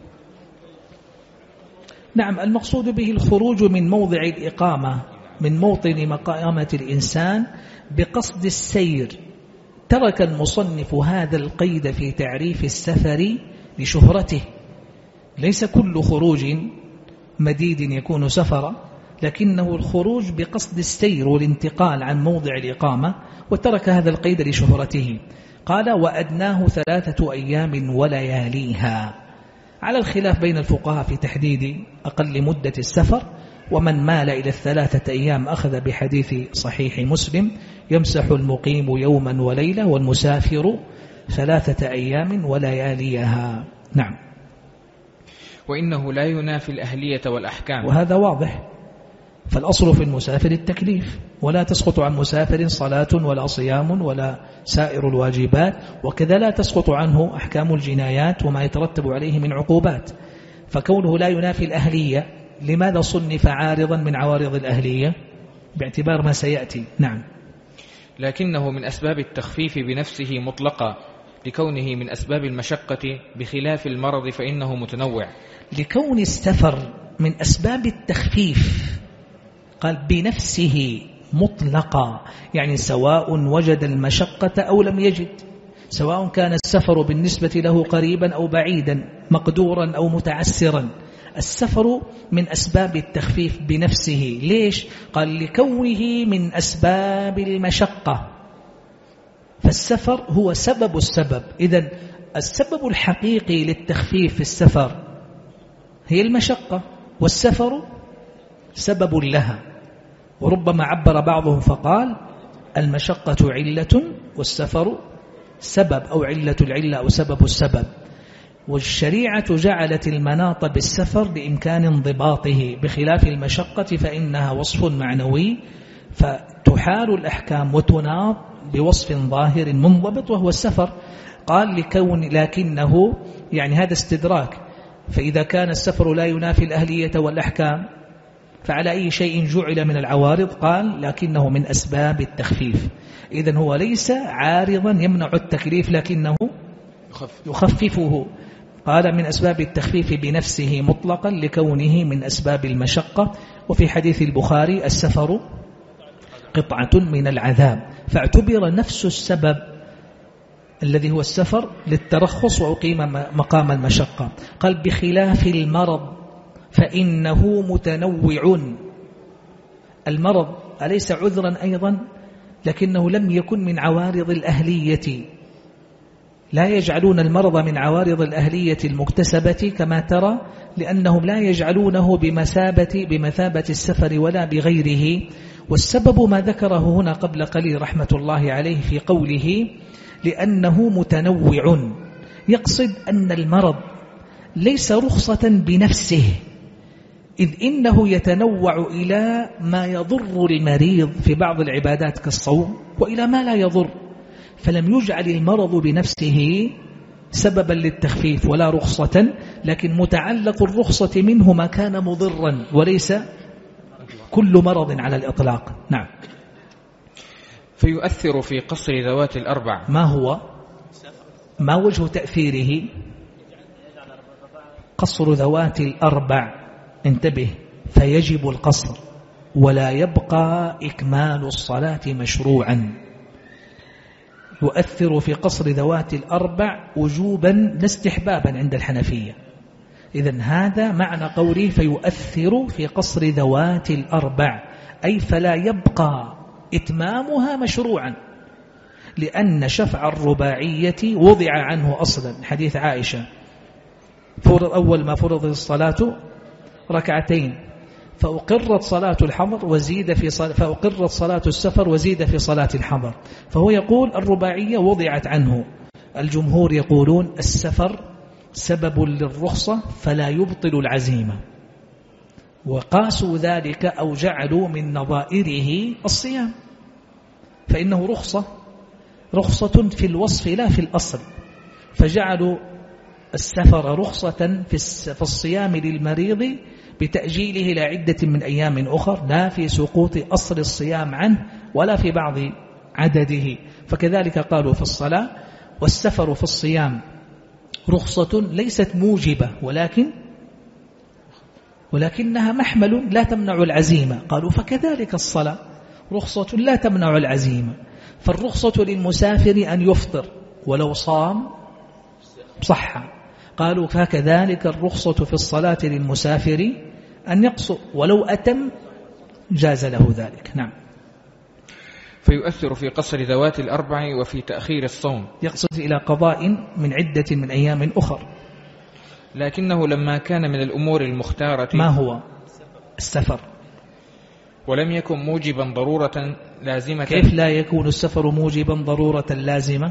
نعم، المقصود به الخروج من موضع الإقامة، من موطن مقامة الإنسان بقصد السير. ترك المصنف هذا القيد في تعريف السفر لشهرته، ليس كل خروج مديد يكون سفرا، لكنه الخروج بقصد السير والانتقال عن موضع الإقامة، وترك هذا القيد لشهرته. قال وأدناه 3 أيام ولياليها، على الخلاف بين الفقهاء في تحديد أقل مدة السفر، ومن مال إلى 3 أيام أخذ بحديث صحيح مسلم يمسح المقيم يوما وليلة والمسافر 3 أيام ولياليها. نعم. وإنه لا ينافي الأهلية والأحكام، وهذا واضح، فالأصل في المسافر التكليف، ولا تسقط عن مسافر صلاة ولا صيام ولا سائر الواجبات، وكذا لا تسقط عنه أحكام الجنايات وما يترتب عليه من عقوبات. فكونه لا ينافي الأهلية، لماذا صنف عارضا من عوارض الأهلية؟ باعتبار ما سيأتي. نعم. لكنه من أسباب التخفيف بنفسه مطلقا، لكونه من أسباب المشقة بخلاف المرض فإنه متنوع. لكون السفر من أسباب التخفيف، قال بنفسه مطلقا، يعني سواء وجد المشقة أو لم يجد، سواء كان السفر بالنسبة له قريبا أو بعيدا، مقدورا أو متعسرا، السفر من أسباب التخفيف بنفسه. ليش؟ قال لكونه من أسباب المشقة، فالسفر هو سبب السبب. إذن السبب الحقيقي للتخفيف في السفر هي المشقة، والسفر سبب لها. وربما عبر بعضهم فقال المشقة علة والسفر سبب، أو علة العلة أو سبب السبب. والشريعة جعلت المناط بالسفر لإمكان انضباطه، بخلاف المشقة فإنها وصف معنوي فتحال الأحكام وتناط بوصف ظاهر منضبط وهو السفر. قال لكنه يعني هذا استدراك، فإذا كان السفر لا ينافي الأهلية والأحكام فعلى أي شيء جعل من العوارض؟ قال لكنه من أسباب التخفيف. إذن هو ليس عارضا يمنع التكليف لكنه يخففه. قال من أسباب التخفيف بنفسه مطلقا لكونه من أسباب المشقة. وفي حديث البخاري السفر قطعة من العذاب، فاعتبر نفس السبب الذي هو السفر للترخص وأقيم مقام المشقة. قال بخلاف المرض فإنه متنوع. المرض أليس عذرا أيضا؟ لكنه لم يكن من عوارض الأهلية، لا يجعلون المرض من عوارض الأهلية المكتسبة كما ترى، لأنهم لا يجعلونه بمثابة السفر ولا بغيره. والسبب ما ذكره هنا قبل قليل رحمة الله عليه في قوله لأنه متنوع، يقصد أن المرض ليس رخصة بنفسه، إذ إنه يتنوع إلى ما يضر المريض في بعض العبادات كالصوم وإلى ما لا يضر، فلم يجعل المرض بنفسه سببا للتخفيف ولا رخصة، لكن متعلق الرخصة منه ما كان مضرا، وليس كل مرض على الإطلاق. نعم. فيؤثر في قصر ذوات الأربع. ما وجه تأثيره؟ قصر ذوات الأربع، انتبه، فيجب القصر ولا يبقى إكمال الصلاة مشروعا. يؤثر في قصر ذوات الأربع وجوبا لا استحبابا عند الحنفية. إذن هذا معنى قوله فيؤثر في قصر ذوات الأربع، أي فلا يبقى إتمامها مشروعا، لأن شفع الرباعية وضع عنه أصلا. حديث عائشة أول ما فرض الصلاة ركعتين، فأقرت صلاة الحضر وزيد في فأقرت صلاة السفر وزيد في صلاة الحضر، فهو يقول الرباعية وضعت عنه. الجمهور يقولون السفر سبب للرخصة فلا يبطل العزيمة، وقاسوا ذلك أو جعلوا من نظائره الصيام، فإنه رخصة في الوصف لا في الأصل، فجعلوا السفر رخصة في الصيام للمريض بتأجيله إلى عدة من أيام أخر، لا في سقوط أصل الصيام عنه ولا في بعض عدده. فكذلك قالوا في الصلاة، والسفر في الصيام رخصة ليست موجبة ولكنها محمل لا تمنع العزيمة. قالوا فكذلك الصلاة رخصة لا تمنع العزيمة، فالرخصة للمسافر أن يفطر ولو صام صح. قالوا فكذلك الرخصة في الصلاة للمسافر أن يقصر ولو أتم جاز له ذلك. نعم. فيؤثر في قصر ذوات الأربع وفي تأخير الصوم، يقصد إلى قضاء من عدة من أيام أخر. لكنه لما كان من الأمور المختارة، ما هو السفر، ولم يكن موجبا ضرورة لازمة. كيف لا يكون السفر موجبا ضرورة لازمة؟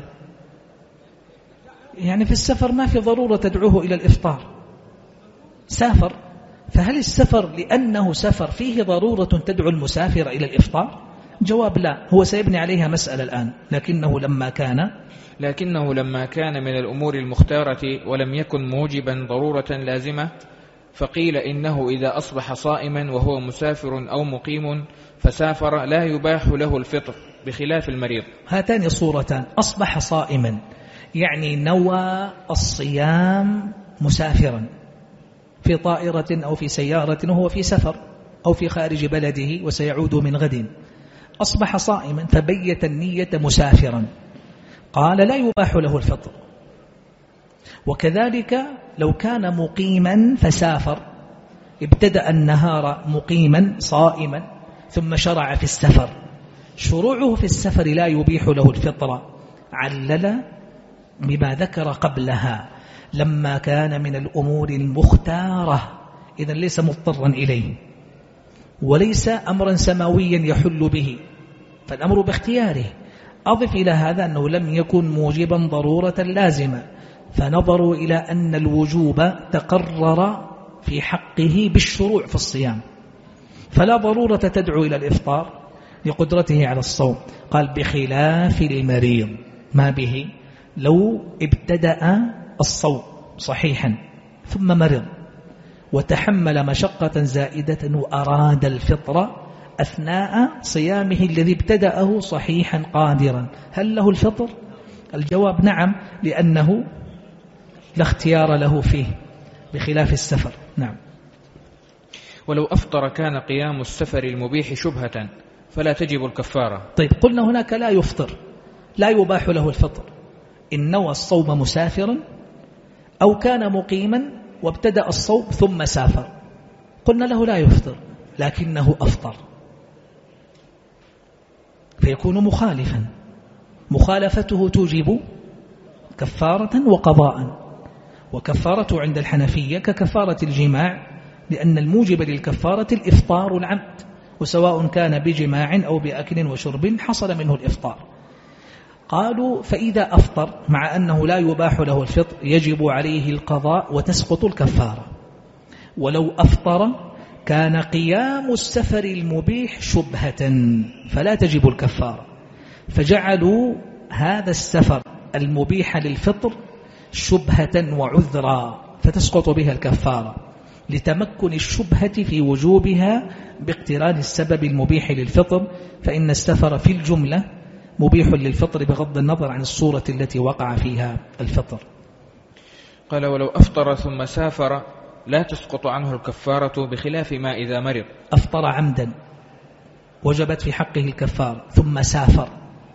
يعني في السفر ما في ضرورة تدعوه إلى الإفطار، سافر، فهل السفر لأنه سفر فيه ضرورة تدعو المسافر إلى الإفطار؟ جواب لا، هو سيبني عليها مسألة الآن. لكنه لما كان من الأمور المختارة ولم يكن موجبا ضرورة لازمة، فقيل إنه إذا أصبح صائما وهو مسافر أو مقيم فسافر لا يباح له الفطر بخلاف المريض. هاتان الصورتان، أصبح صائما يعني نوى الصيام مسافرا في طائرة أو في سيارة وهو في سفر أو في خارج بلده وسيعود من غد، أصبح صائما فبيت النية مسافرا، قال لا يباح له الفطر. وكذلك لو كان مقيما فسافر ابتدأ النهار مقيما صائما ثم شرع في السفر، شروعه في السفر لا يبيح له الفطرة، علل بما ذكر قبلها لما كان من الأمور المختارة، إذن ليس مضطرا إليه وليس أمرا سماويا يحل به، فالأمر باختياره. أضف إلى هذا أنه لم يكن موجبا ضرورة لازمة، فنظروا إلى أن الوجوب تقرر في حقه بالشروع في الصيام، فلا ضرورة تدعو إلى الإفطار لقدرته على الصوم. قال بخلاف المريض، ما به لو ابتدأ الصوم صحيحا ثم مرض وتحمل مشقة زائدة وأراد الفطر أثناء صيامه الذي ابتدأه صحيحا قادرا، هل له الفطر؟ الجواب نعم، لأنه لا اختيار له فيه بخلاف السفر. نعم. ولو أفطر كان قيام السفر المبيح شبهة فلا تجب الكفارة. طيب قلنا هناك لا يفطر، لا يباح له الفطر إن نوى الصوم مسافرا أو كان مقيما وابتدأ الصوم ثم سافر، قلنا له لا يفطر لكنه أفطر، فيكون مخالفا، مخالفته توجب كفارة وقضاء، وكفارته عند الحنفية ككفارة الجماع، لأن الموجب للكفارة الإفطار العمد، وسواء كان بجماع أو بأكل وشرب حصل منه الإفطار. قالوا فإذا أفطر مع أنه لا يباح له الفطر يجب عليه القضاء وتسقط الكفارة. ولو أفطر كان قيام السفر المبيح شبهة فلا تجب الكفارة، فجعلوا هذا السفر المبيح للفطر شبهة وعذرا فتسقط بها الكفارة، لتمكن الشبهة في وجوبها باقتران السبب المبيح للفطر، فإن السفر في الجملة مبيح للفطر بغض النظر عن الصورة التي وقع فيها الفطر. قال ولو أفطر ثم سافر لا تسقط عنه الكفارة بخلاف ما إذا مرض. أفطر عمدا وجبت في حقه الكفارة ثم سافر،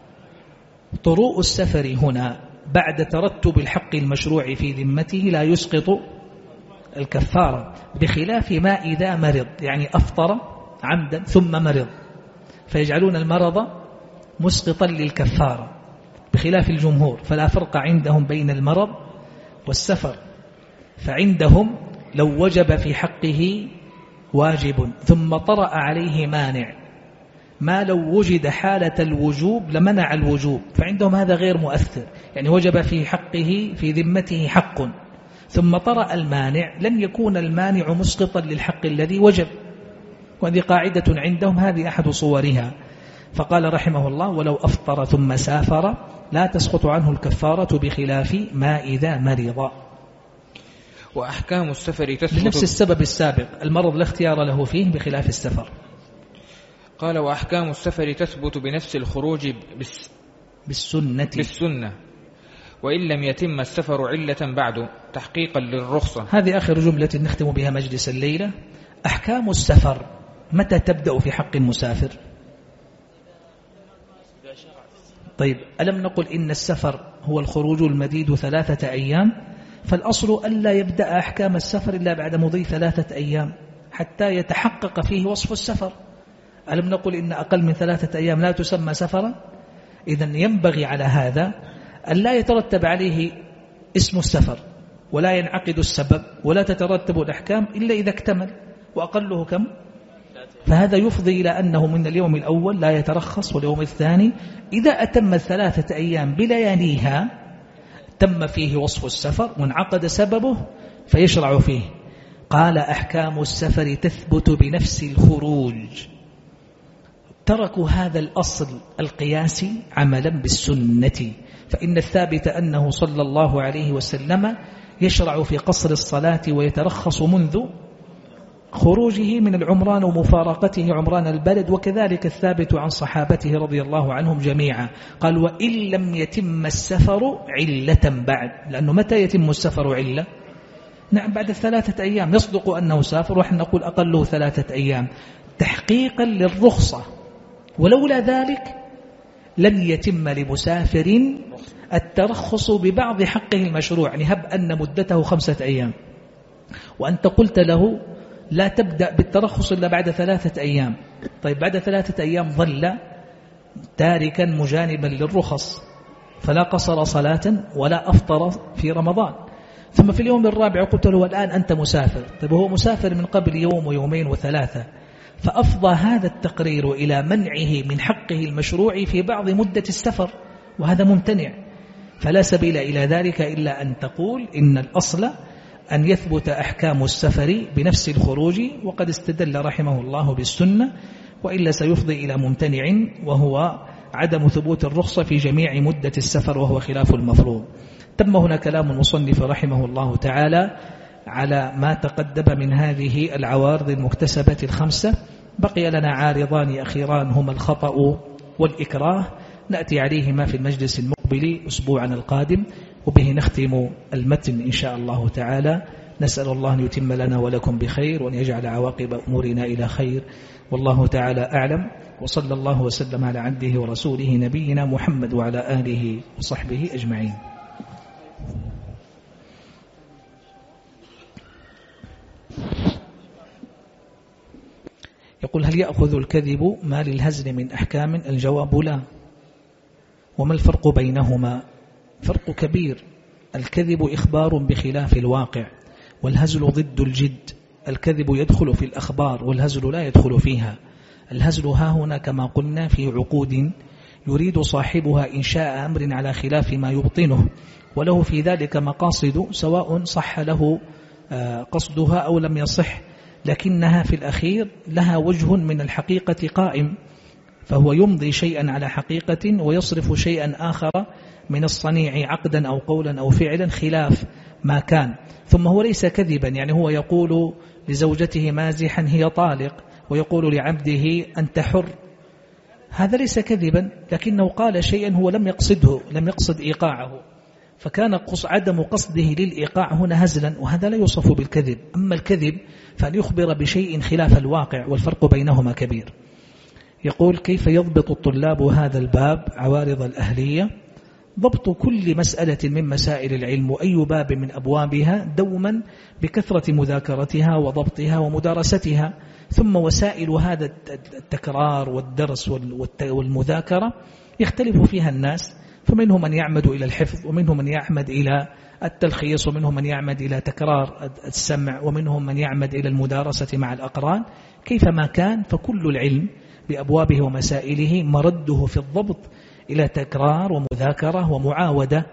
طروء السفر هنا بعد ترتب الحق المشروع في ذمته لا يسقط الكفارة، بخلاف ما إذا مرض، يعني أفطر عمدا ثم مرض، فيجعلون المرض مسقطا للكفارة بخلاف الجمهور، فلا فرق عندهم بين المرض والسفر، فعندهم لو وجب في حقه واجب ثم طرأ عليه مانع، ما لو وجد حالة الوجوب لمنع الوجوب، فعندهم هذا غير مؤثر، يعني وجب في حقه في ذمته حق ثم طرأ المانع لن يكون المانع مسقطا للحق الذي وجب، وهذه قاعدة عندهم، هذه أحد صورها. فقال رحمه الله ولو أفطر ثم سافر لا تسقط عنه الكفارة بخلاف ما إذا مرض. وأحكام السفر تثبت لنفس السبب السابق، المرض لا اختيار له فيه بخلاف السفر. قال وأحكام السفر تثبت بنفس الخروج بالسنة وإن لم يتم السفر علة بعد تحقيقا للرخصة. هذه آخر جملة نختم بها مجلس الليلة. أحكام السفر متى تبدأ في حق المسافر؟ طيب ألم نقل إن السفر هو الخروج المديد 3 أيام، فالأصل ألا يبدأ أحكام السفر إلا بعد مضي 3 أيام حتى يتحقق فيه وصف السفر. ألم نقل إن أقل من 3 أيام لا تسمى سفرا؟ إذن ينبغي على هذا أن لا يترتب عليه اسم السفر ولا ينعقد السبب ولا تترتب الأحكام إلا إذا اكتمل، وأقله كم؟ فهذا يفضي إلى أنه من اليوم الأول لا يترخص، واليوم الثاني إذا أتم 3 أيام بلياليها تم فيه وصف السفر وانعقد سببه فيشرع فيه. قال أحكام السفر تثبت بنفس الخروج، تركوا هذا الأصل القياسي عملا بالسنة، فإن الثابت أنه صلى الله عليه وسلم يشرع في قصر الصلاة ويترخص منذ خروجه من العمران ومفارقته عمران البلد، وكذلك الثابت عن صحابته رضي الله عنهم جميعا. قال وإن لم يتم السفر علة بعد، لأنه متى يتم السفر علة؟ نعم بعد 3 أيام، يصدق أنه سافر ونحن نقول أقله 3 أيام تحقيقا للرخصة، ولولا ذلك لن يتم لمسافر الترخص ببعض حقه المشروع. يعني هب أن مدته 5 أيام وأنت قلت له لا تبدأ بالترخص إلا بعد 3 أيام. طيب بعد 3 أيام ظل تاركا مجانبا للرخص، فلا قصر صلاة ولا أفطر في رمضان. ثم في اليوم الرابع قلت له الآن أنت مسافر. طيب هو مسافر من قبل يوم ويومين و3، فأفضى هذا التقرير إلى منعه من حقه المشروع في بعض مدة السفر، وهذا ممتنع. فلا سبيل إلى ذلك إلا أن تقول إن الأصل أن يثبت أحكام السفر بنفس الخروج، وقد استدل رحمه الله بالسنة، وإلا سيفضي إلى ممتنع وهو عدم ثبوت الرخصة في جميع مدة السفر، وهو خلاف المفروض. تم هنا كلام المصنف رحمه الله تعالى على ما تقدم من هذه العوارض المكتسبة 5. بقي لنا عارضان أخيران هما الخطأ والإكراه، نأتي عليهما في المجلس المقبل أسبوعنا القادم، وبه نختم المتن إن شاء الله تعالى. نسأل الله أن يتم لنا ولكم بخير، وأن يجعل عواقب أمورنا إلى خير، والله تعالى أعلم. وصلى الله وسلم على عبده ورسوله نبينا محمد وعلى آله وصحبه أجمعين. يقول: هل يأخذ الكذب ما للهزل من أحكام؟ الجواب لا. وما الفرق بينهما؟ فرق كبير. الكذب إخبار بخلاف الواقع، والهزل ضد الجد. الكذب يدخل في الأخبار والهزل لا يدخل فيها. الهزل ها هنا كما قلنا في عقود يريد صاحبها إنشاء أمر على خلاف ما يبطنه، وله في ذلك مقاصد سواء صح له قصدها أو لم يصح، لكنها في الأخير لها وجه من الحقيقة قائم، فهو يمضي شيئا على حقيقة ويصرف شيئا آخر من الصنيع عقدا أو قولا أو فعلا خلاف ما كان. ثم هو ليس كذبا، يعني هو يقول لزوجته مازحا هي طالق، ويقول لعبده أنت حر. هذا ليس كذبا، لكنه قال شيئا هو لم يقصده، لم يقصد إيقاعه، فكان عدم قصده للإيقاع هنا هزلا، وهذا لا يوصف بالكذب. أما الكذب فأن يخبر بشيء خلاف الواقع، والفرق بينهما كبير. يقول: كيف يضبط الطلاب هذا الباب عوارض الأهلية؟ ضبط كل مسألة من مسائل العلم وأي باب من أبوابها دوما بكثرة مذاكرتها وضبطها ومدارستها. ثم وسائل هذا التكرار والدرس والمذاكرة يختلف فيها الناس، فمنهم من يعمد إلى الحفظ، ومنهم من يعمد إلى التلخيص، ومنهم من يعمد إلى تكرار السمع، ومنهم من يعمد إلى المدارسة مع الأقران. كيفما كان فكل العلم بأبوابه ومسائله مرده في الضبط إلى تكرار ومذاكرة ومعاودة.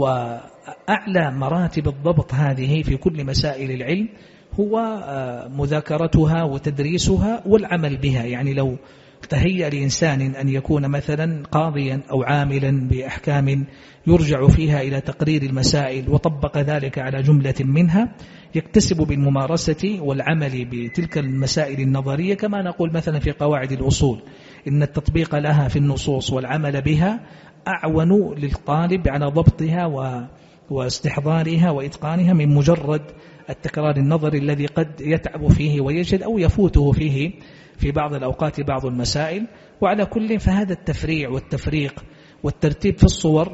وأعلى مراتب الضبط هذه في كل مسائل العلم هو مذاكرتها وتدريسها والعمل بها. يعني لو تهيأ لإنسان أن يكون مثلا قاضيا أو عاملا بأحكام يرجع فيها إلى تقرير المسائل، وطبق ذلك على جملة منها، يكتسب بالممارسة والعمل بتلك المسائل النظرية. كما نقول مثلا في قواعد الأصول إن التطبيق لها في النصوص والعمل بها أعون للطالب على ضبطها واستحضارها وإتقانها من مجرد التكرار النظري الذي قد يتعب فيه ويجد أو يفوته فيه في بعض الأوقات بعض المسائل. وعلى كل فهذا التفريع والتفريق والترتيب في الصور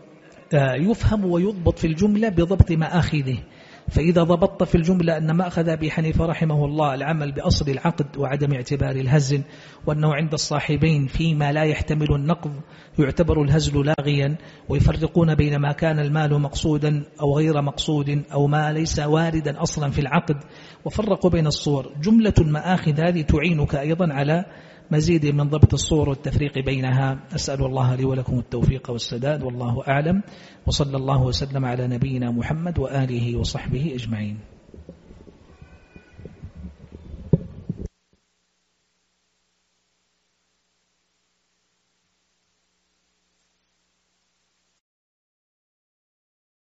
يفهم ويضبط في الجملة بضبط مآخذه. فإذا ضبطت في الجملة أن ما أخذ أبي حنيفة رحمه الله العمل بأصل العقد وعدم اعتبار الهزل، وأنه عند الصاحبين فيما لا يحتمل النقض يعتبر الهزل لاغيا، ويفرقون بين ما كان المال مقصودا أو غير مقصود أو ما ليس واردا أصلا في العقد، وفرقوا بين الصور. جملة المآخذ هذه تعينك أيضا على مزيد من ضبط الصور والتفريق بينها. أسأل الله لي ولكم التوفيق والسداد، والله أعلم، وصلى الله وسلم على نبينا محمد وآله وصحبه أجمعين.